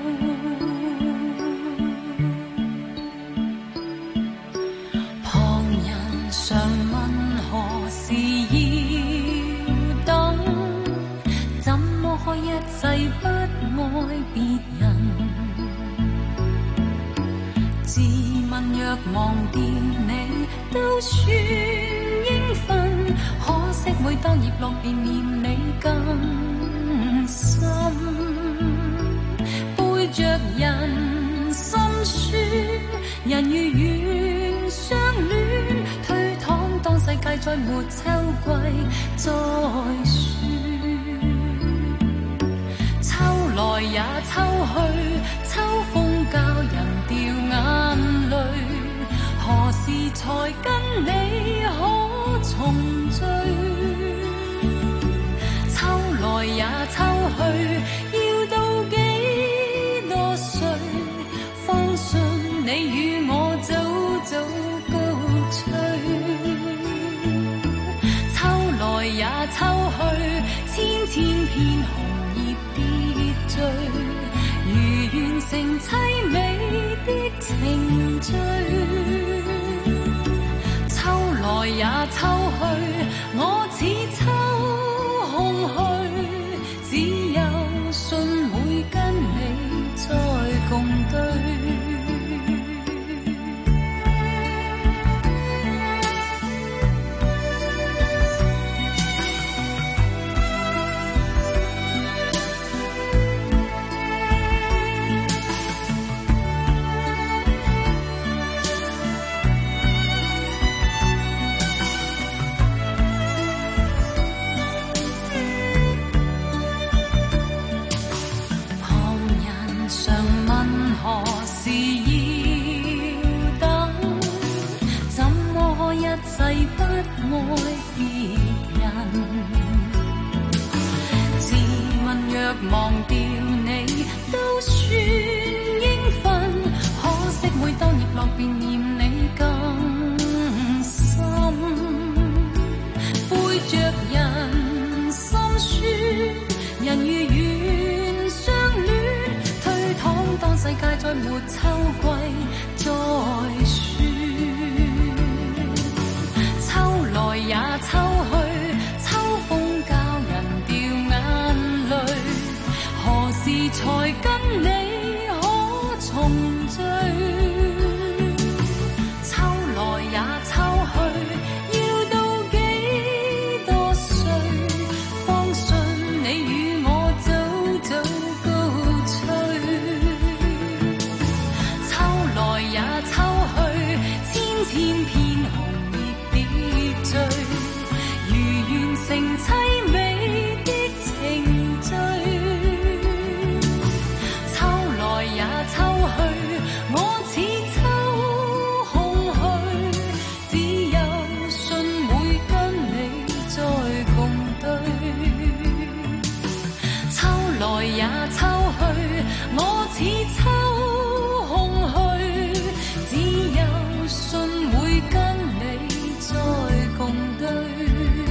旁人常問何時要等，怎麼可一世不愛別人？自問若忘掉你都算應份，可惜每當葉落便念你更深，背着人心酸，人如願相戀，推搪當世界再沒秋季再說，秋來也秋去，秋風教人掉眼淚，何時才跟你可重聚？秋來也秋去，要到幾多歲，方信你與我早早高吹？秋來也秋去，千千片紅葉跌墜，如完成凄美的程序。秋來也秋去，我似秋空虛，只有信會跟你再共對。何時要等？怎麼可一世不愛別人？自問若忘掉你都算應份，可惜每當葉落便念你更深，背着人心酸，人如願相戀，推搪當世界再沒秋季再說，秋來也秋去，秋風教人掉眼淚，何時才跟你可重聚？秋來也秋去，要到幾多歲，方信你與我早早高吹？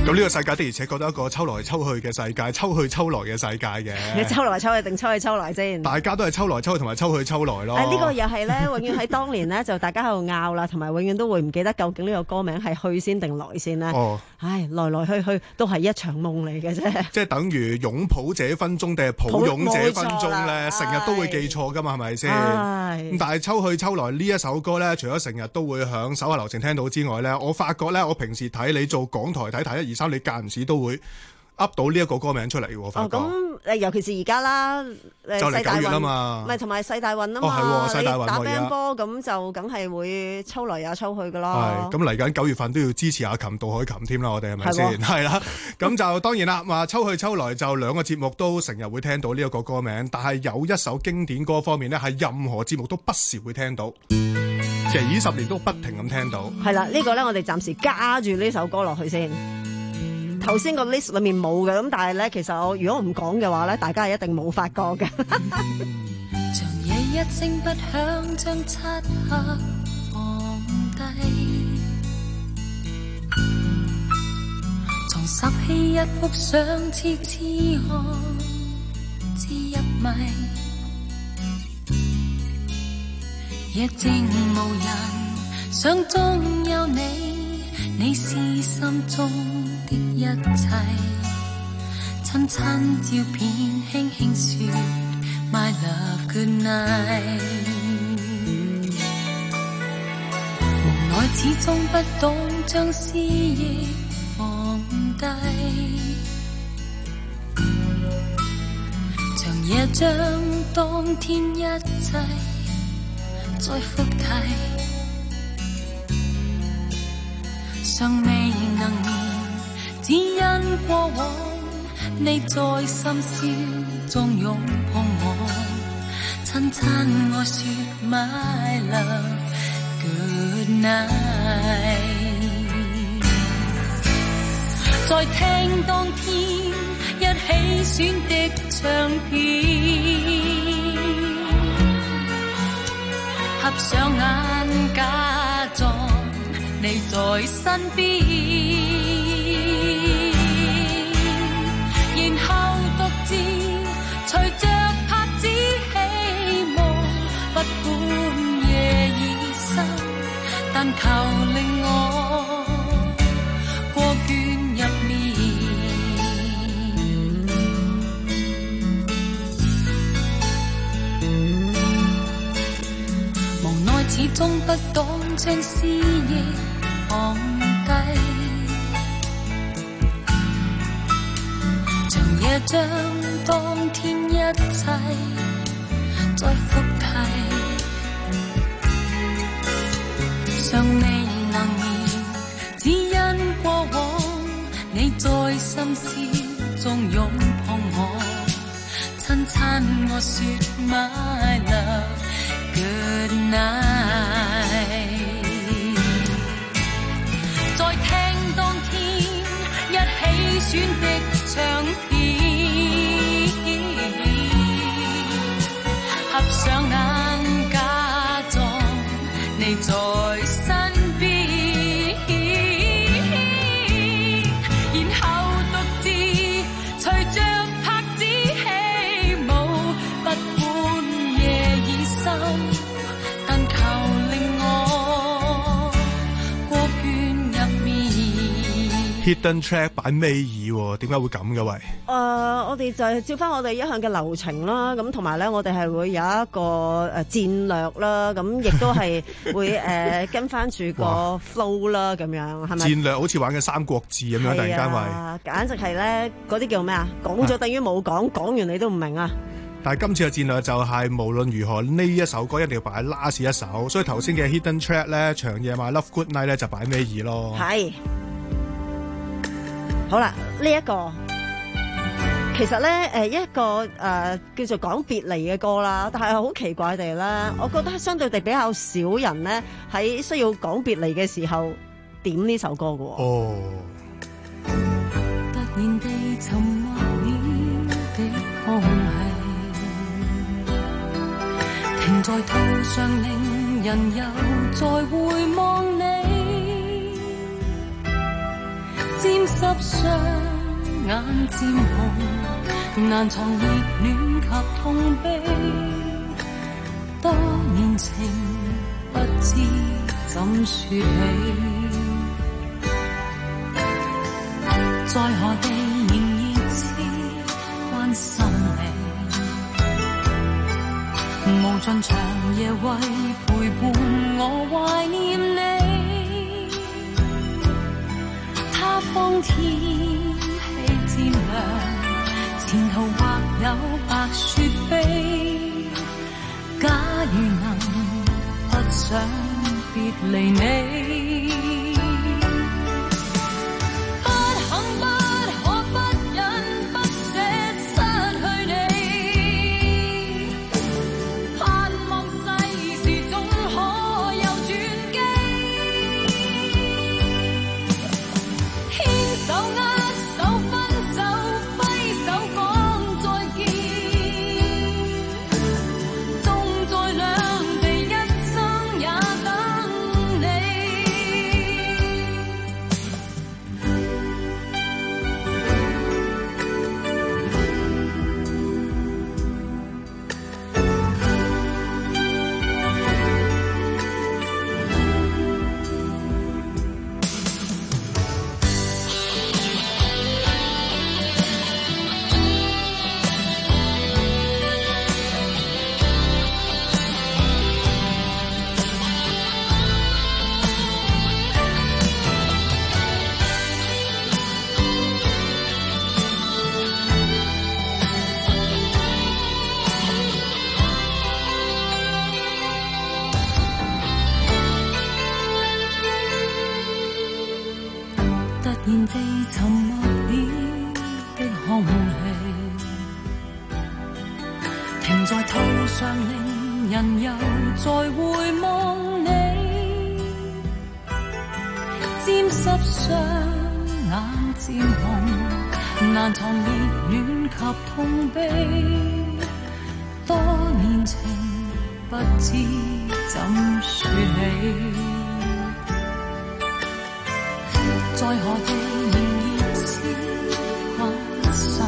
咁呢個世界的而且確得一個抽來抽去嘅世界，抽去抽來嘅世界嘅。 你抽來抽去定抽去抽來先？ 大家都係抽來抽去同埋抽去抽來咯。 誒、啊，呢、這個又係咧，永遠喺當年咧就大家喺度拗啦，同埋永遠都會唔記得究竟呢個歌名係去先定來先咧。哦，唉，來來去去都係一場夢嚟嘅啫。即係等於擁抱這分鐘定係抱擁這分鐘咧，成日都會記錯噶嘛，係咪先？咁但係抽去抽來呢一首歌咧，除咗成日都會響手下留情聽到之外咧，我發覺咧，我平時睇你做港台睇睇一二三，你間唔時都會噏到呢一個歌名出嚟喎。發覺哦，咁誒，尤其是而家啦，誒，就嚟九月啦嘛，唔係同埋世大運啊嘛，哦係，世大運打乒乓波咁就梗係會抽來也抽去噶啦。係咁嚟緊九月份都要支持下琴杜海琴添啦，我哋係咪先？係啦，咁就當然啦，話抽去抽來就兩個節目都成日會聽到呢一個歌名，但係有一首經典歌方面呢，係任何節目都不時會聽到。其實二十年都不停咁聽到。係啦，呢個咧我哋暫時加住呢首歌落去先。頭先個 list 裏面冇嘅，咁但係咧，其實我如果唔講嘅話咧，大家係一定冇發覺嘅。長夜一聲不響，將漆黑放低，從拾起一幅相，痴痴看，知一迷。夜靜無人，想中有你，你是心中的一切。親親照片，輕輕說 My love good night。無奈始終不懂將思憶放低，長夜將當天一切再複提，尚未能眠，只因過往你在深宵中擁抱我，親親我說 My love good night。 再聽當天一起選的唱片，合上眼假裝你在身邊，然後獨自隨着拍子起舞，不管夜已深，但求令我過倦入眠。無奈始終不懂將思憶放低，長夜將當天一切再複提，尚未能眠，只因過往你在深宵中擁抱我，親親我說 My love good night。再聽當天一起選的唱片，合上眼假裝你在身邊，然後獨自隨着拍子起舞，不管夜已深，但求令我過倦入眠。 Hidden track 擺尾二，點解會咁嘅喂？誒、呃，我哋就係照翻我哋一向嘅流程啦，咁同埋咧，我哋係會有一個誒戰略啦，咁亦都係會誒、呃、跟翻住個 flow 啦，咁樣係咪？戰略好似玩嘅《三國志》咁樣，突然間喂，簡直係咧嗰啲叫咩啊？講咗等於冇講，講完你都唔明啊！但係今次嘅戰略就係、是、無論如何呢一首歌一定要擺 last 一首，所以頭先嘅 Hidden Track 咧，長夜買 Love Good Night 咧就擺尾二咯。係。好啦，呢、這、一個其實咧，誒一個誒、呃、叫做講別離嘅歌啦，但係好奇怪地咧，我覺得相對地比較少人咧喺需要講別離嘅時候點呢首歌嘅。哦。突然地沉默了的空氣，停在途上令人又再回望你。漸濕雙眼漸紅，難藏熱戀及痛悲。多年情不知怎說起，在何地仍熱切關心你，無盡長夜為陪伴我懷念你。他方天氣漸涼，前途或有白雪飛。假如能不想別離你，不肯不可不忍不捨失去你，盼望世事總可有轉機，牽手握手分手揮手講再見。然地沉默了的空氣，停在途上令人又再回望你，沾濕雙眼漸紅，難藏熱戀及痛悲。多年情不知怎說起，在何地仍熱切關心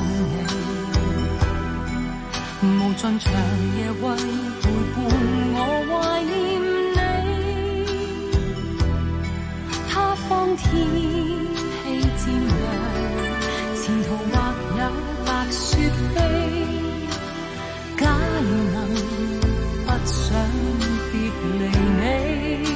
你，無盡長夜為陪伴我懷念你。他方天氣漸涼，前途或有白雪飛。假如能不想別離你，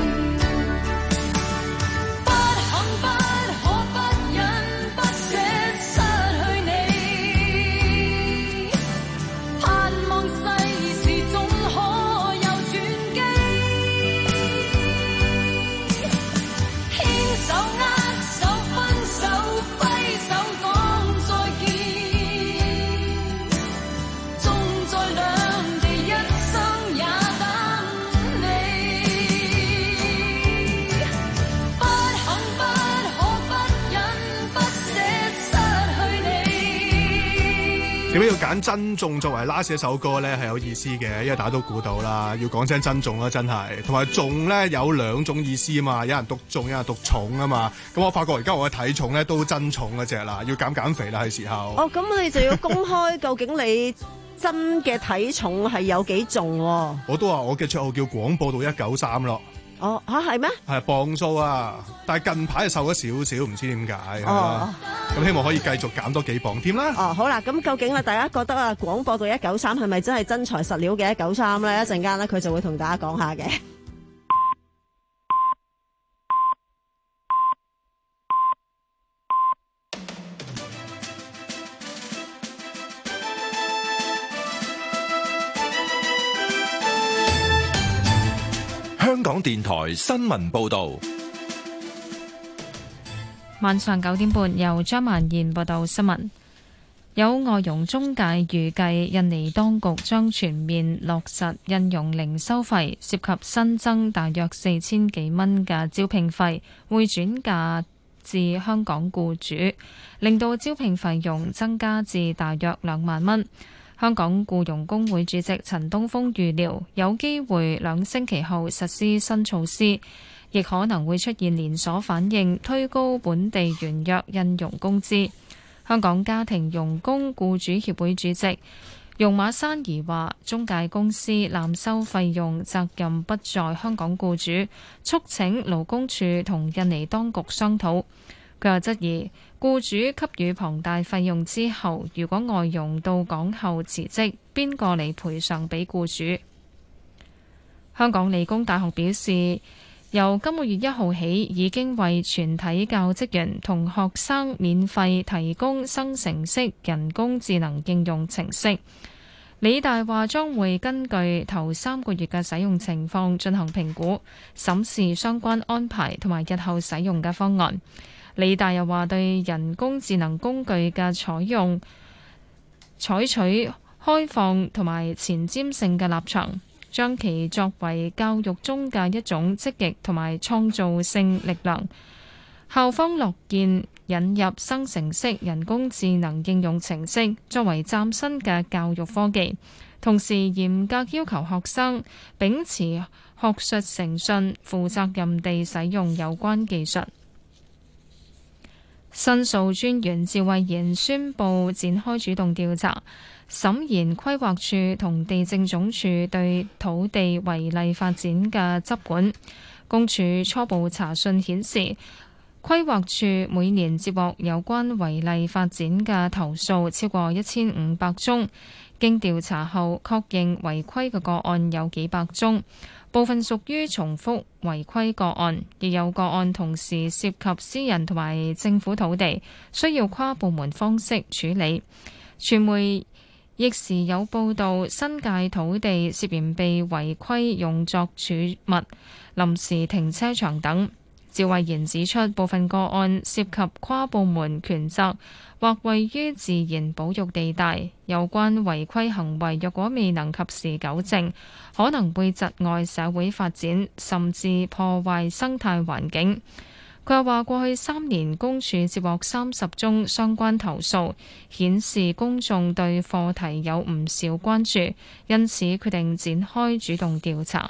點解要揀珍重作為 last 一首歌咧？係有意思嘅，因為大家都估到啦，要講聲珍重啦，真係。同埋重咧有兩種意思啊嘛，有人讀重，有人讀重啊嘛。咁我發覺而家我嘅體重咧都增重嗰隻啦，要減減肥啦，係時候。 哦，咁你就要公開究竟你真嘅體重係有幾重喎？ 我都話我嘅綽號叫廣播到一九三咯。 哦，吓係咩？ 係磅數啊，但係近排係瘦咗少少，唔知點解。 哦， 咁希望可以繼續減多幾磅添啦。 哦，好啦，咁究竟啊，大家覺得啊，廣播到一九三係咪真係真材實料嘅一九三咧？一陣間咧，佢就會同大家講下嘅。 香港電台新聞報道， 晚上九點半由張曼燕報道新聞。有外傭中介預計，印尼當局將全面落實印傭零收費，涉及新增大約四千幾蚊嘅招聘費，會轉嫁至香港僱主，令到招聘費用增加至大約兩萬蚊。香港僱傭工會主席陳東峰預料有機會兩星期後實施新措施， 亦可能會出現連鎖反應，推高本地原約印傭工資。香港家庭傭工僱主協會主席容馬珊兒話：中介公司濫收費用責任不在香港僱主，促請勞工處同印尼當局商討。佢又質疑僱主給予龐大費用之後，如果外傭到港後辭職，邊個嚟賠償俾僱主？香港理工大學表示，由今個月一號起，已經為全體教職員同學生免費提供生成式人工智能應用程式。理大話將會根據頭三個月嘅使用情況進行評估，審視相關安排同埋日後使用嘅方案。理大又話對人工智能工具嘅採用採取開放同埋前瞻性嘅立場，將其作為教育中嘅一種積極同埋創造性力量。校方樂見引入生成式人工智能應用程式作為嶄新嘅教育科技，同時嚴格要求學生秉持學術誠信，負責任地使用有關技術。申訴專員趙慧賢宣布展開主動調查，審研規劃署同地政總署對土地違例發展嘅執管。公署初步查詢顯示，規劃署每年接獲有關違例發展嘅投訴超過一千五百宗，經調查後確認違規嘅個案有幾百宗，部分屬於重複違規個案，亦有個案同時涉及私人同埋政府土地，需要跨部門方式處理。傳媒亦時有報道，新界土地涉嫌被違規用作儲物、臨時停車場等。趙慧賢指出，部分個案涉及跨部門權責或位於自然保育地帶，有關違規行為若果未能及時糾正，可能會窒礙社會發展，甚至破壞生態環境。佢又話，過去三年公署接獲三十宗相關投訴，顯示公眾對課題有唔少關注，因此決定展開主動調查。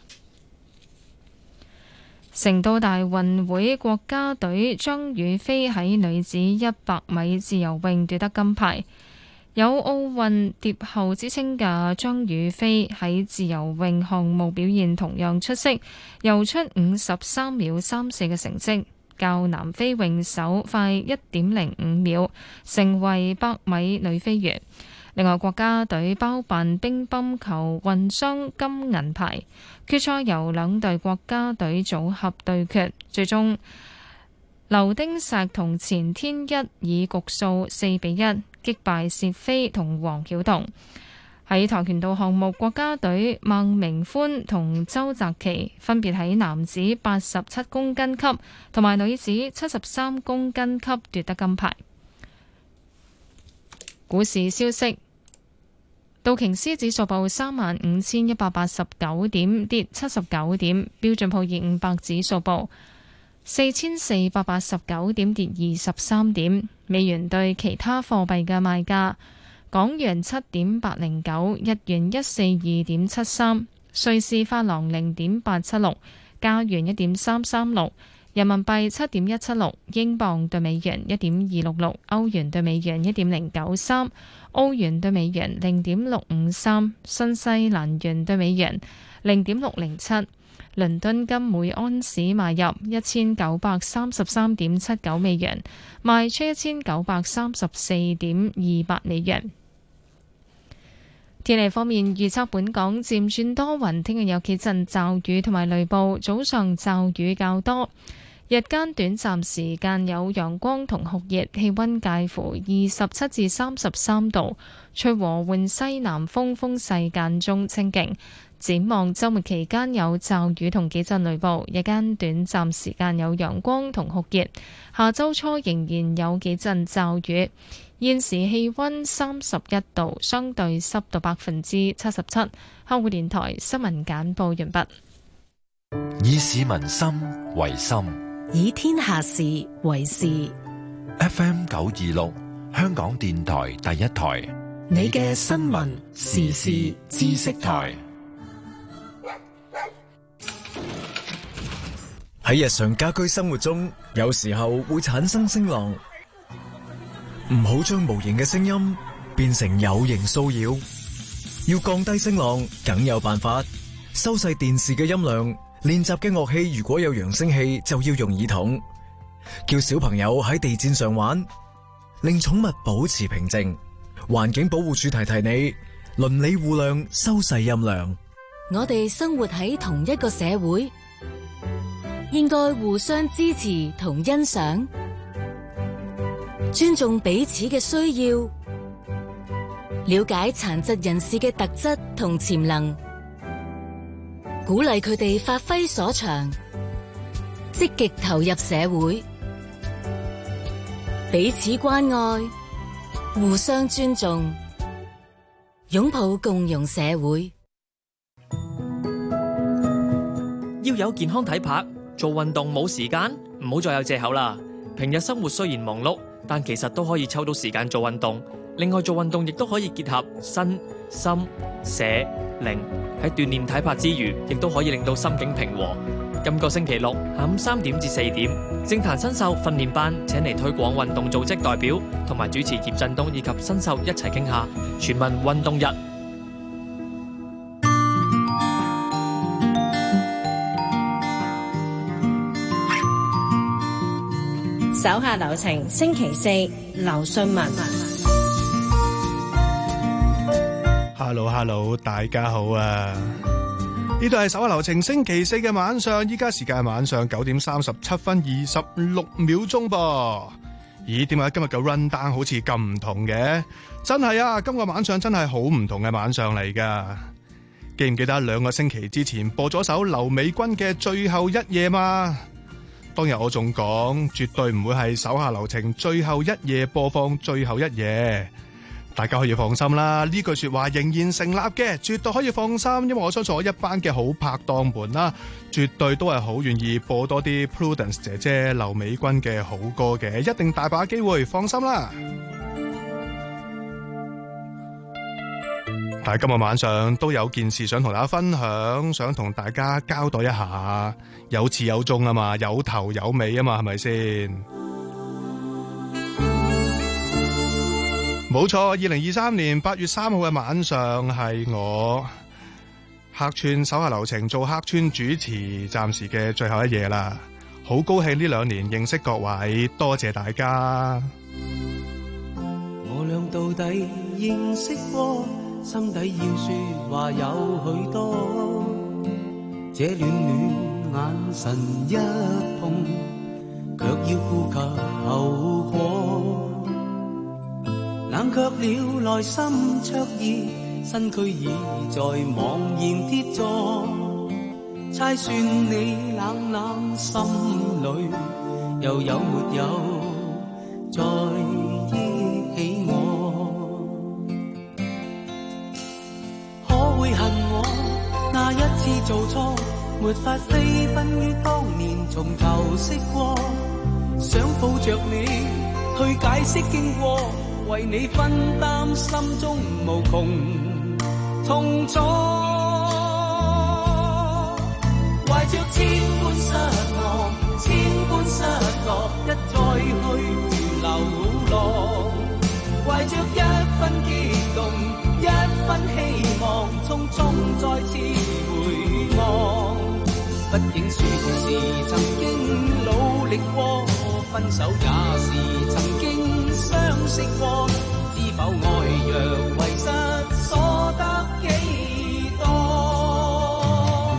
成都大運會國家隊張雨霏喺女子一百米自由泳奪得金牌。有奧運蝶后之稱嘅張雨霏喺自由泳項目表現同樣出色，游出五十三秒三四嘅成績，較南非泳手快一點零五秒，成為百米女飛員。另外，國家隊包辦乒乓球混雙金銀牌決賽，由兩隊國家隊組合對決，最終劉丁石同錢天一以局數四比一擊敗薛飛同黃曉彤。喺跆拳道項目，國家隊孟明歡同周澤奇分別喺男子八十七公斤級同埋女子七十三公斤級奪得金牌。股市消息，道瓊斯指數報三萬五千一百八十九點，跌七十九點；標準普爾五百指數報四千四百八十九點，跌二十三點。美元對其他貨幣嘅賣價：港元七點八零九，日元一四二點七三，瑞士法郎零點八七六，加元一點三三六。人民幣七點一七六，英鎊對美元一點二六六，歐元對美元一點零九三，澳元對美元零點六五三，新西蘭元對美元零點六零七。倫敦金每安士買入一千九百三十三點七九美元，賣出一千九百三十四點二八美元。天氣方面，預測本港漸轉多雲，聽日有幾陣驟雨同埋雷暴，早上驟雨較多。日間短暫時間有陽光同酷熱，氣溫介乎二十七至三十三度，吹和緩西南風，風勢間中清勁。展望周末期間有驟雨同幾陣雷暴，日間短暫時間有陽光同酷熱。下周初仍然有幾陣驟雨。現時氣溫三十一度，相對濕度百分之七十七。香港電台新聞簡報完畢。 以市民心為心， 以天下事為事。 F M 九二六，香港電台第一台， 你嘅新聞時事知識台。 喺日常家居生活中，有時候會產生聲浪，唔好將無形嘅聲音變成有形騷擾。要降低聲浪，梗有辦法。收細電視嘅音量，練習嘅樂器如果有揚聲器，就要用耳筒。叫小朋友喺地氈上玩，令寵物保持平靜。環境保護署提提你，鄰里互諒，收細音量。 我哋生活喺同一個社會，應該互相支持同欣賞，尊重彼此嘅需要，了解殘疾人士嘅特質同潛能，鼓勵佢哋發揮所長，積極投入社會，彼此關愛，互相尊重，擁抱共融社會。 要有健康體魄，做運動冇時間，唔好再有借口啦。平日生活雖然忙碌，但其實都可以抽到時間做運動。另外做運動亦都可以結合身心社靈，喺鍛煉體魄之餘，亦都可以令到心境平和。今個星期六下午三點至四點，政壇新秀訓練班請嚟推廣運動組織代表同埋主持葉振東以及新秀一齊傾下全民運動日。 手下留情，星期四劉信文。 Hello Hello， 大家好啊！呢度係手下留情，星期四嘅晚上，依家時間係晚上九點三十七分二十六秒鐘噃。咦？點解今日嘅 run down 好似咁唔同嘅？真係啊！今個晚上真係好唔同嘅晚上嚟噶。記唔記得兩個星期之前播咗首劉美君嘅《最後一夜》嘛？當日我仲講，絕對唔會係手下留情最後一夜播放最後一夜，大家可以放心啦。呢句說話仍然成立嘅，絕對可以放心，因為我相信我一班嘅好拍檔們啦，絕對都係好願意播多啲 Prudence 姐姐劉美君嘅好歌嘅，一定大把機會，放心啦。但係今日晚上都有件事想同大家分享，想同大家交代一下，有始有終啊嘛，有頭有尾啊嘛，係咪先？冇錯，二零二三年八月三號嘅晚上係我客串手下留情做客串主持，暫時嘅最後一夜啦。好高興呢兩年認識各位，多謝大家。 我倆到底認識過，心底要說話有許多，這暖暖眼神一碰，卻要顧及後果。冷卻了內心灼熱，身軀已在茫然跌坐。猜算你冷冷心裏，又有沒有再憶起我？會恨我那一次做錯，沒法飛奔於當年從頭識過，想抱着你去解釋經過，為你分擔心中無窮痛楚，懷着千般失望，千般失落，一再去流浪，懷着一分激動，一分希望，匆匆再次回望。畢竟說是曾經努力過，分手也是曾經相識過，知否愛若遺失，所得幾多？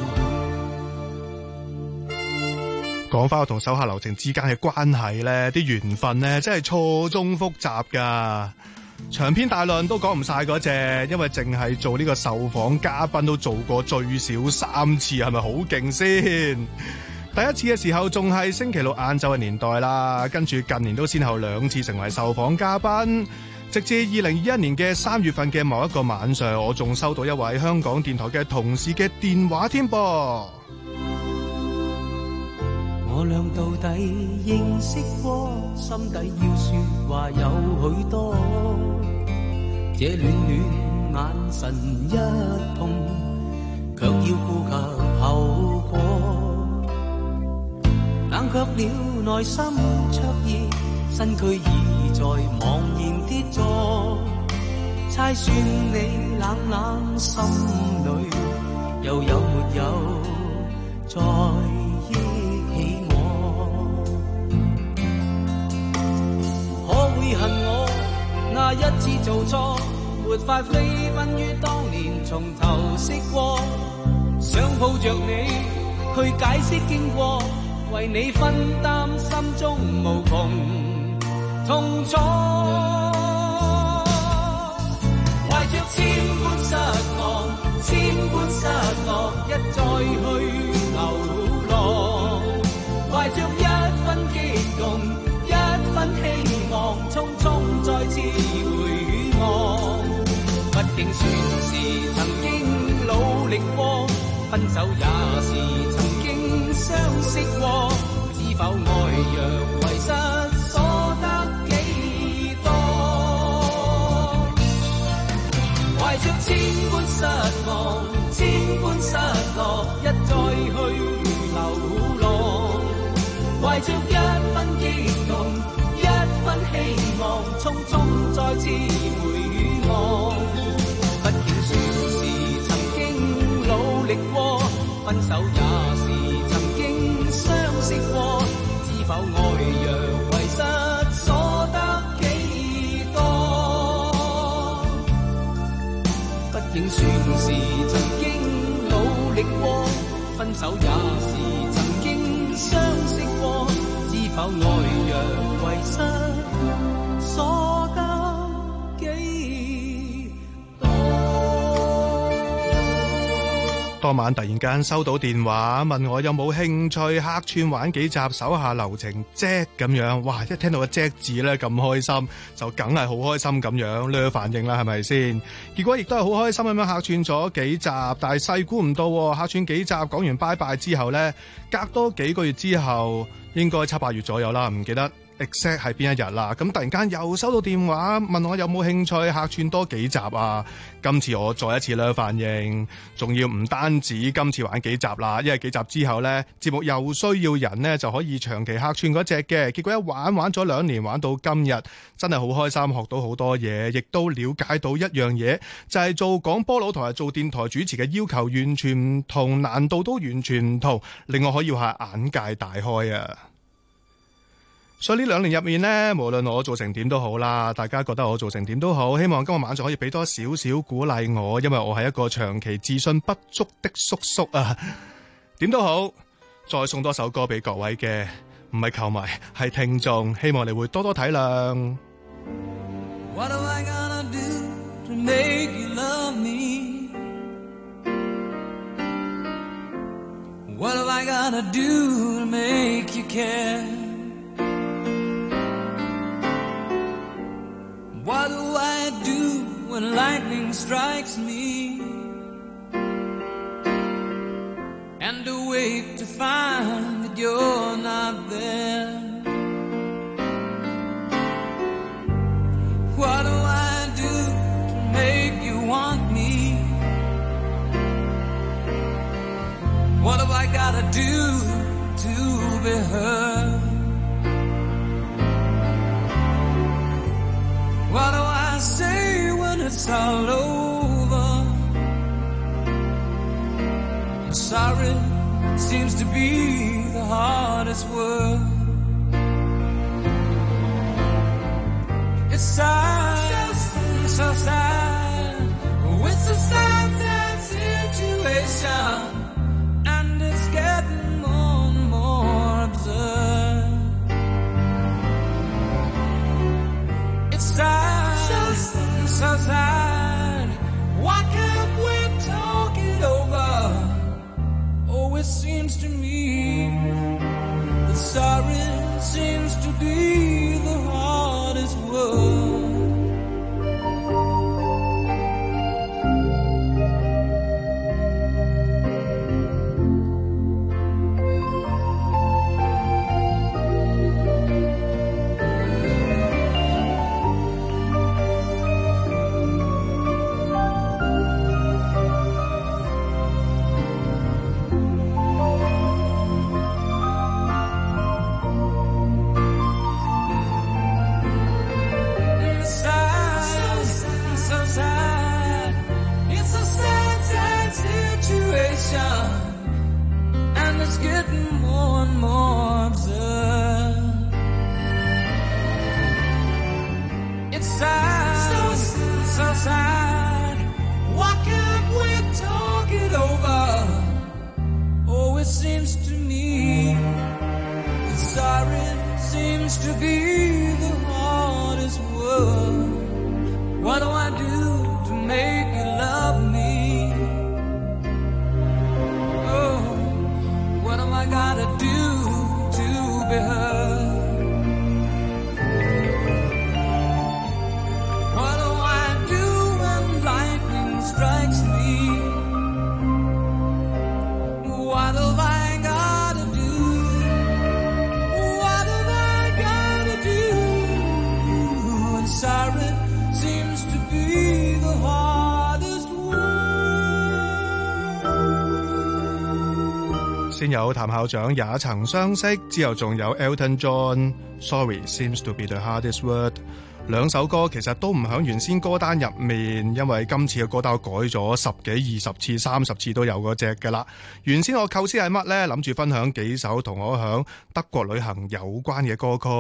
講翻我同手下留情之間嘅關係咧，啲緣分咧真係錯綜複雜噶。長篇大論都講唔晒嗰隻，因為淨係做呢個受訪嘉賓都做過最少三次，係咪好勁先？第一次嘅時候仲係星期六晏晝嘅年代啦，跟住近年都先後兩次成為受訪嘉賓，直至二零二一年嘅三月份嘅某一個晚上，我仲收到一位香港電台嘅同事嘅電話添噃。 我倆到底認識過，心底要說話有許多，這暖暖眼神一碰，卻要顧及後果。 冷卻了內心灼熱，身軀已在茫然跌坐，猜算你冷冷心裏又有沒有再憶起我？可會恨我那一次做錯，沒法飛奔於當年從頭識過，想抱着你去解釋經過，為你分擔心中無窮痛楚，懷着千般失望，千般失落，一再去流浪，懷着一分激動，一分希望，匆匆再次回望。畢竟算是曾經努力過，分手也是曾經相識過，知否愛若遺失所得幾多？懷着千般失望，千般失落，一再去流浪，懷着一分激動，一分希望，匆匆再次回望。畢竟算是曾經努力過，分手也是曾經相識過，知否愛若遺失所得幾多？畢竟算是曾經努力過，分手也是曾經相識過，知否愛若遺失所得當晚突然間收到電話問我有冇興趣客串玩幾集手下留情啫咁樣，哇！一聽到個啫字咧咁開心，就梗係好開心咁樣呢個反應啦，係咪先？結果亦都係好開心咁樣客串咗幾集，但係細估唔到客串幾集講完拜拜之後咧，隔多幾個月之後，應該七八月左右啦，唔記得exact 係邊一日啦？咁突然間又收到電話問我有冇興趣客串多幾集啊？今次我再一次咧反應，仲要唔單止今次玩幾集啦，因為幾集之後呢，節目又需要人呢就可以長期客串嗰隻嘅。結果一玩玩咗兩年，玩到今日，真係好開心，學到好多嘢，亦都了解到一樣嘢，就係做廣播佬同埋做電台主持嘅要求完全唔同，難度都完全唔同，令我可以話眼界大開啊！所以呢兩年入面呢，無論我做成點都好啦，大家覺得我做成點都好，希望今日晚上可以俾多少少鼓勵我，因為我係一個長期自信不足的叔叔啊。點都好，再送多首歌俾各位嘅，唔係球迷，係聽眾，希望你會多多體諒。 What am I gonna do to make you love me? What am I gonna do to make you care? What do I do when lightning strikes me and awake to find that you're not there? What do I do to make you want me? What have I gotta do to be heard? What do I say when it's all over? Sorry seems to be the hardest word. It's sad, so sad. It's a sad, sad situation, and it's getting more and more absurd. It's sad, so, so sad. Why can't we talk it over? Oh, it seems to me that sorry seems to be the hardest word. seems to be the hardest word. What do I do to make you love me? Oh, what am I gotta do to be heard? What do I do when lightning strikes me? What have I gotta do? What have I gotta do? And sorry seems to be the hardest word. 先有譚校長也曾相識，之後仲有 Elton John。Sorry seems to be the hardest word。兩首歌其實都唔響原先歌單入面，因為今次嘅歌單我改咗十幾、二十次、三十次都有嗰隻㗎啦。原先我構思係乜呢？諗住分享幾首同我響德國旅行有關嘅歌曲。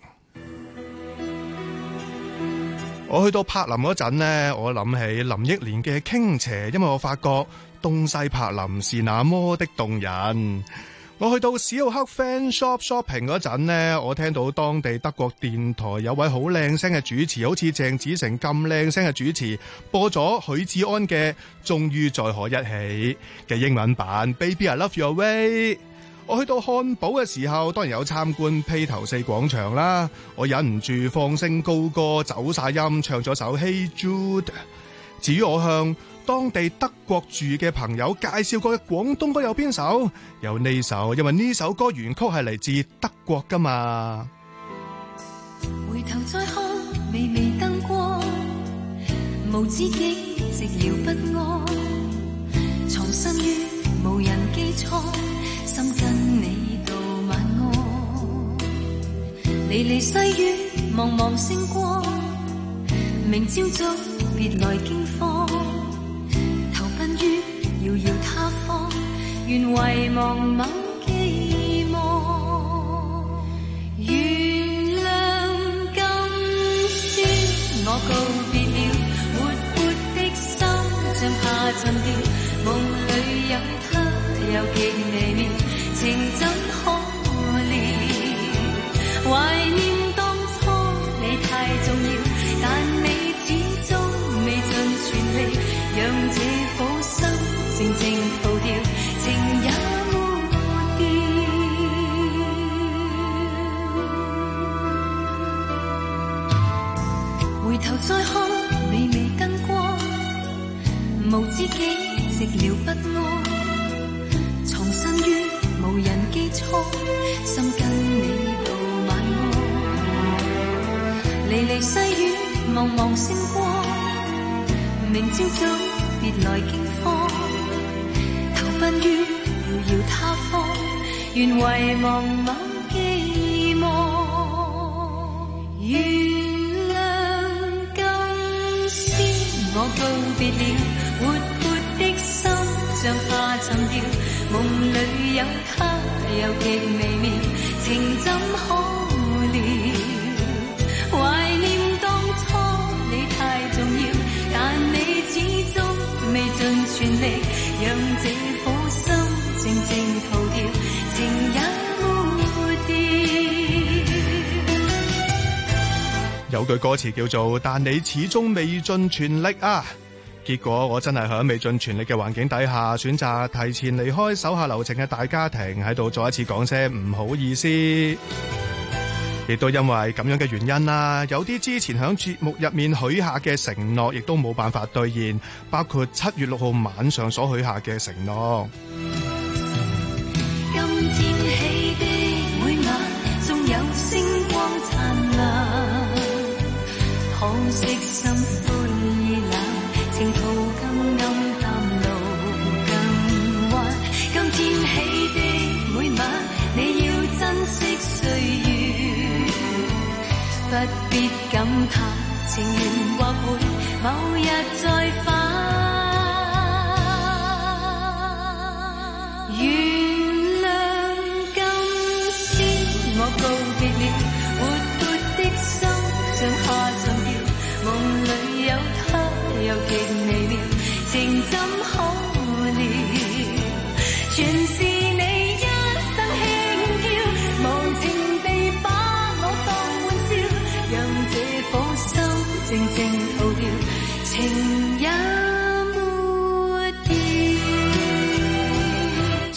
我去到柏林嗰陣呢，我諗起林憶蓮嘅傾斜，因為我發覺東西柏林是那麼的動人。我去到史奧克 Fan Shop Shopping 嗰陣呢，我聽到當地德國電台有位好靚聲嘅主持，好似鄭子誠咁靚聲嘅主持，播咗許志安嘅《終於再可一起》嘅英文版 Baby I Love Your Way。我去到漢堡嘅時候，當然有參觀披頭四廣場啦，我忍唔住放聲高歌，走晒音，唱咗首 Hey Jude。至於我向當地德國住嘅朋友介紹過嘅廣東歌有邊首？有呢首，因為呢首歌原曲係嚟自德國㗎嘛。 回頭再看微微燈光，無止境寂寥不安，藏身於無人機艙，心跟你道晚安。離離西園茫茫星光，明朝早別來驚慌，於遙遙他方，願遺忘某寄望。原諒今宵我告別了，活潑的心像下沉掉，夢裏有他又極微妙，情怎可憐？懷念當初你太重要，但你始終未盡全力，讓這苦心靜靜逃掉，情也抹掉。回頭再看微微燈光，無知己寂寥不安，藏身於無人機艙，心跟你道晚安。離離西園茫茫星光，明朝早別來驚慌，投奔於遙遙他方，願遺忘某寄望。原諒今宵我告別了，活潑的心像下沉掉，夢裏有他又極微妙，情怎可憐？懷念當初你太重要，但你始終未盡全力，讓這苦心靜靜逃掉，情也抹掉。 有句歌詞叫做但你始終未盡全力啊，結果我真係喺未盡全力嘅環境底下，選擇提前離開手下留情嘅大家庭，喺度再一次講聲唔好意思。亦都因為咁樣嘅原因啦，有啲之前響節目入面許下嘅承諾，亦都冇辦法兌現，包括七月六號晚上所許下嘅承諾。 今天起的每晚，縱有星光燦爛，可惜心灰意冷，情途更暗淡路更彎。今天起的每晚，你要珍惜歲月，不必感嘆，情緣或會某日再返。原諒今宵我告別了，活潑的心像下沉掉，夢裏有他又極微妙，情怎可憐？全是你一生輕佻，無情地把我當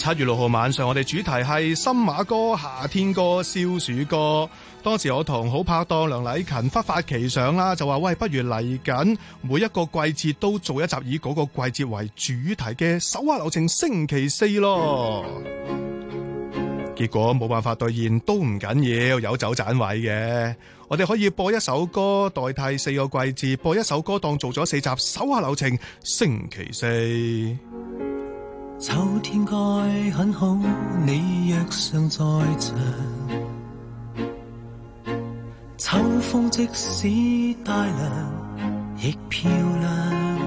七月六號晚上，我哋主題係深馬歌、夏天歌、消暑歌。當時我同好拍檔梁禮勤忽發奇想啦，就話喂，不如嚟緊每一個季節都做一集以嗰個季節為主題嘅手下留情星期四咯。結果冇辦法兌現都唔緊要，有走盞位嘅。我哋可以播一首歌代替四個季節，播一首歌當做咗四集手下留情星期四。 秋天該很好，你若尚在場。秋風即使帶涼，亦漂亮。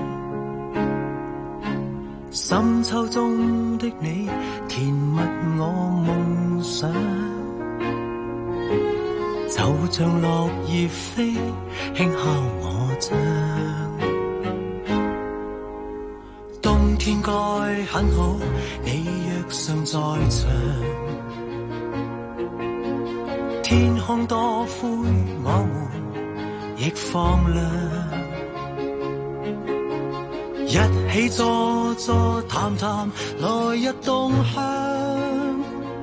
深秋中的你，甜蜜我夢想。就像落葉飛，輕敲我窗。冬天該很好，你若尚在場。天空多灰，我們亦放亮。一起坐坐談談，來日動向。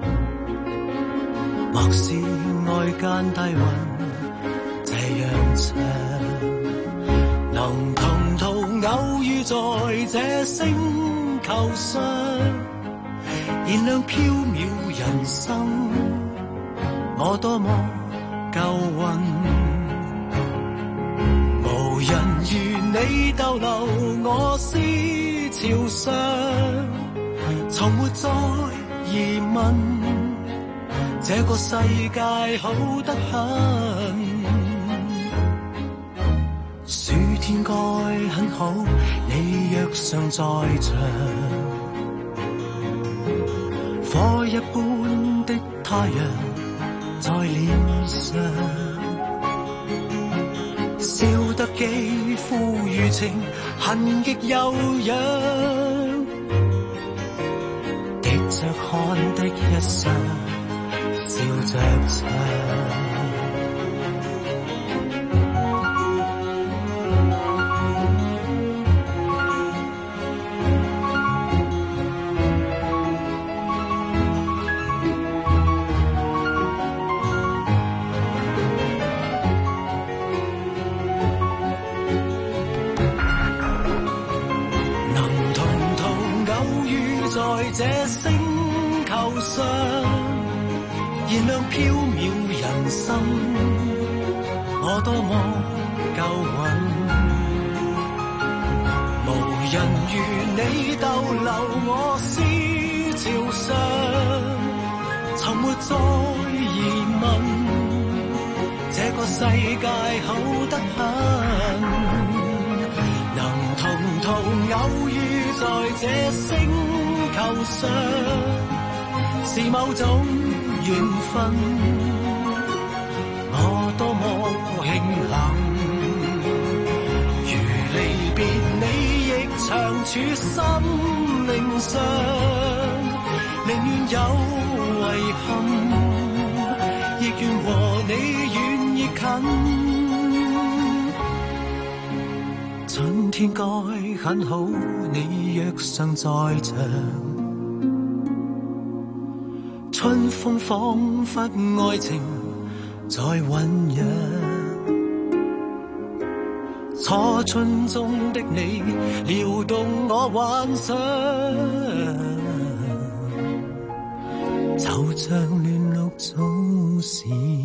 莫視外間低雲這樣長，能同途偶遇在這星球上，燃亮飄渺人生。我多麼夠運，無人如你逗留我思潮上，從沒再疑問，這個世界好得很。暑天該很好，你若尚在場，火一般的太陽在臉上，笑得肌膚如情，痕極悠揚，滴着汗的一雙，笑着唱。這星球上，燃亮飄渺人生，我多麼夠運，無人如你逗留我思潮上，從沒再疑問，這個世界好得很，能同途偶遇在這星球上，是某種緣分，我多麼慶幸。如離別你亦長處心靈上，寧願有遺憾，亦願和你遠亦近。春天該很好，你若尚在場，春風彷彿愛情在醖釀，初春中的你撩動我幻想，就像亂綠早時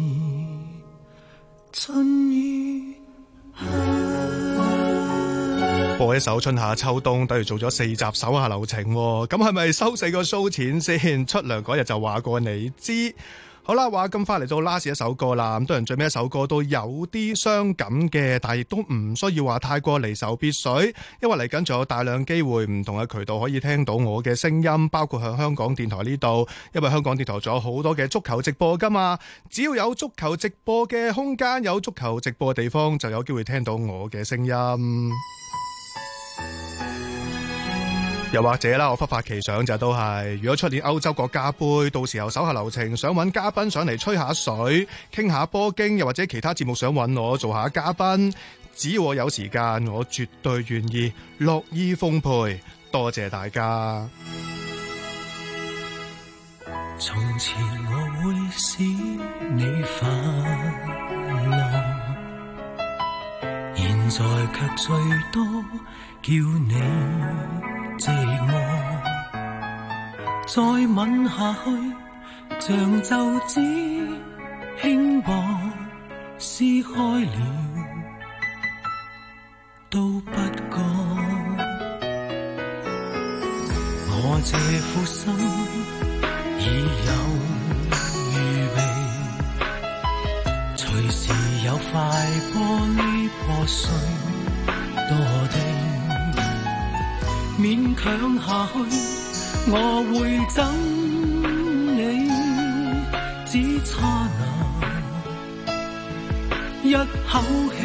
春雨香。 播一首春夏秋冬，等於做咗四集手下留情，咁係咪收四個 show 錢先？出糧嗰日就話過你知。好啦，話咁快嚟到 last 一首歌啦，咁多人最尾一首歌都有啲傷感嘅，但係亦都唔需要話太過離愁別緒，因為嚟緊仲有大量機會唔同嘅渠道可以聽到我嘅聲音，包括向香港電台呢度，因為香港電台仲有好多嘅足球直播噶嘛，只要有足球直播嘅空間，有足球直播嘅地方，就有機會聽到我嘅聲音。又或者啦，我忽發奇想就都係，如果出年歐洲國家杯，到時候手下留情，想揾嘉賓上嚟吹下水，傾下波經，又或者其他節目想揾我做下嘉賓，只要我有時間，我絕對願意，樂意奉陪。多謝大家。 從前我會使你快樂，現在卻最多叫你寂寞。再吻下去，像皺紙輕薄，撕開了都不覺。我這副心已有預備，隨時有塊玻璃破碎墮地，勉強下去我會憎你，只差那一口氣，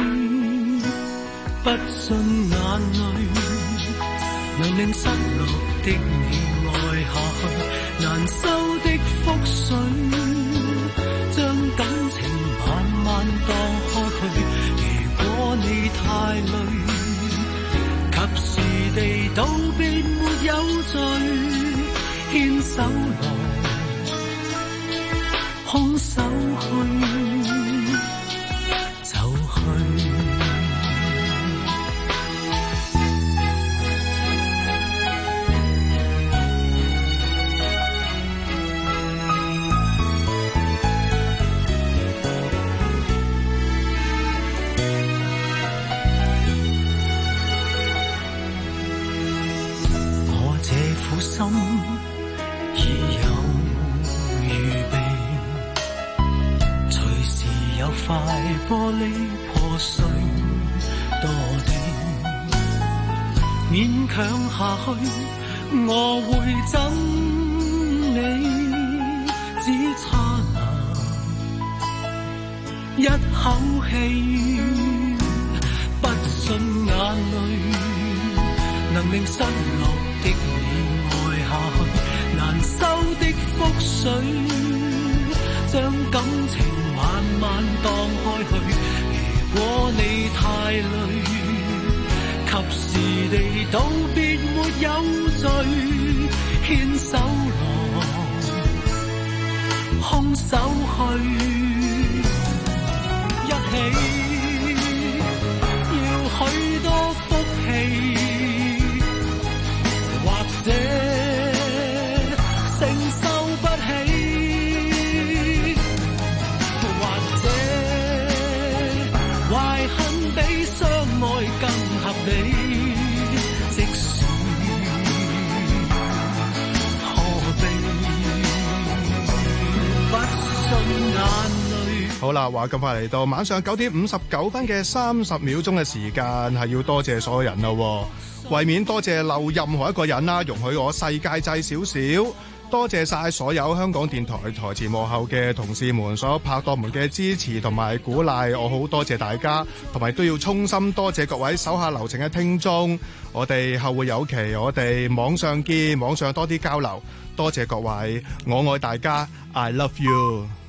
不信眼淚能令失落的你愛下去，難收的覆水將感情慢慢蕩開去。如果你太累，及時地道別沒有罪，牽手來空手去走去。心已有預備，隨時有塊玻璃破碎墮地，勉強下去我會憎你，只差那一口氣，不信眼淚能令失落的難收的覆水將感情慢慢蕩開去。如果你太累，及時地道別沒有罪，牽手來空手去一起，要許多福氣或者承受不起，或者懷恨比相愛更合理。即使何必不信眼淚。 好啦，話咁快嚟到晚上九點五十九分嘅三十秒鐘嘅時間，係要多謝所有人咯。為免多謝漏任何一個人啦，容許我世界祭少少。多謝晒所有香港電台台前幕後嘅同事們，所有拍檔們嘅支持同埋鼓勵，我好多謝大家，同埋都要衷心多謝各位手下留情嘅聽眾。我哋後會有期，我哋網上見，網上多啲交流。多謝各位，我愛大家 ，I love you。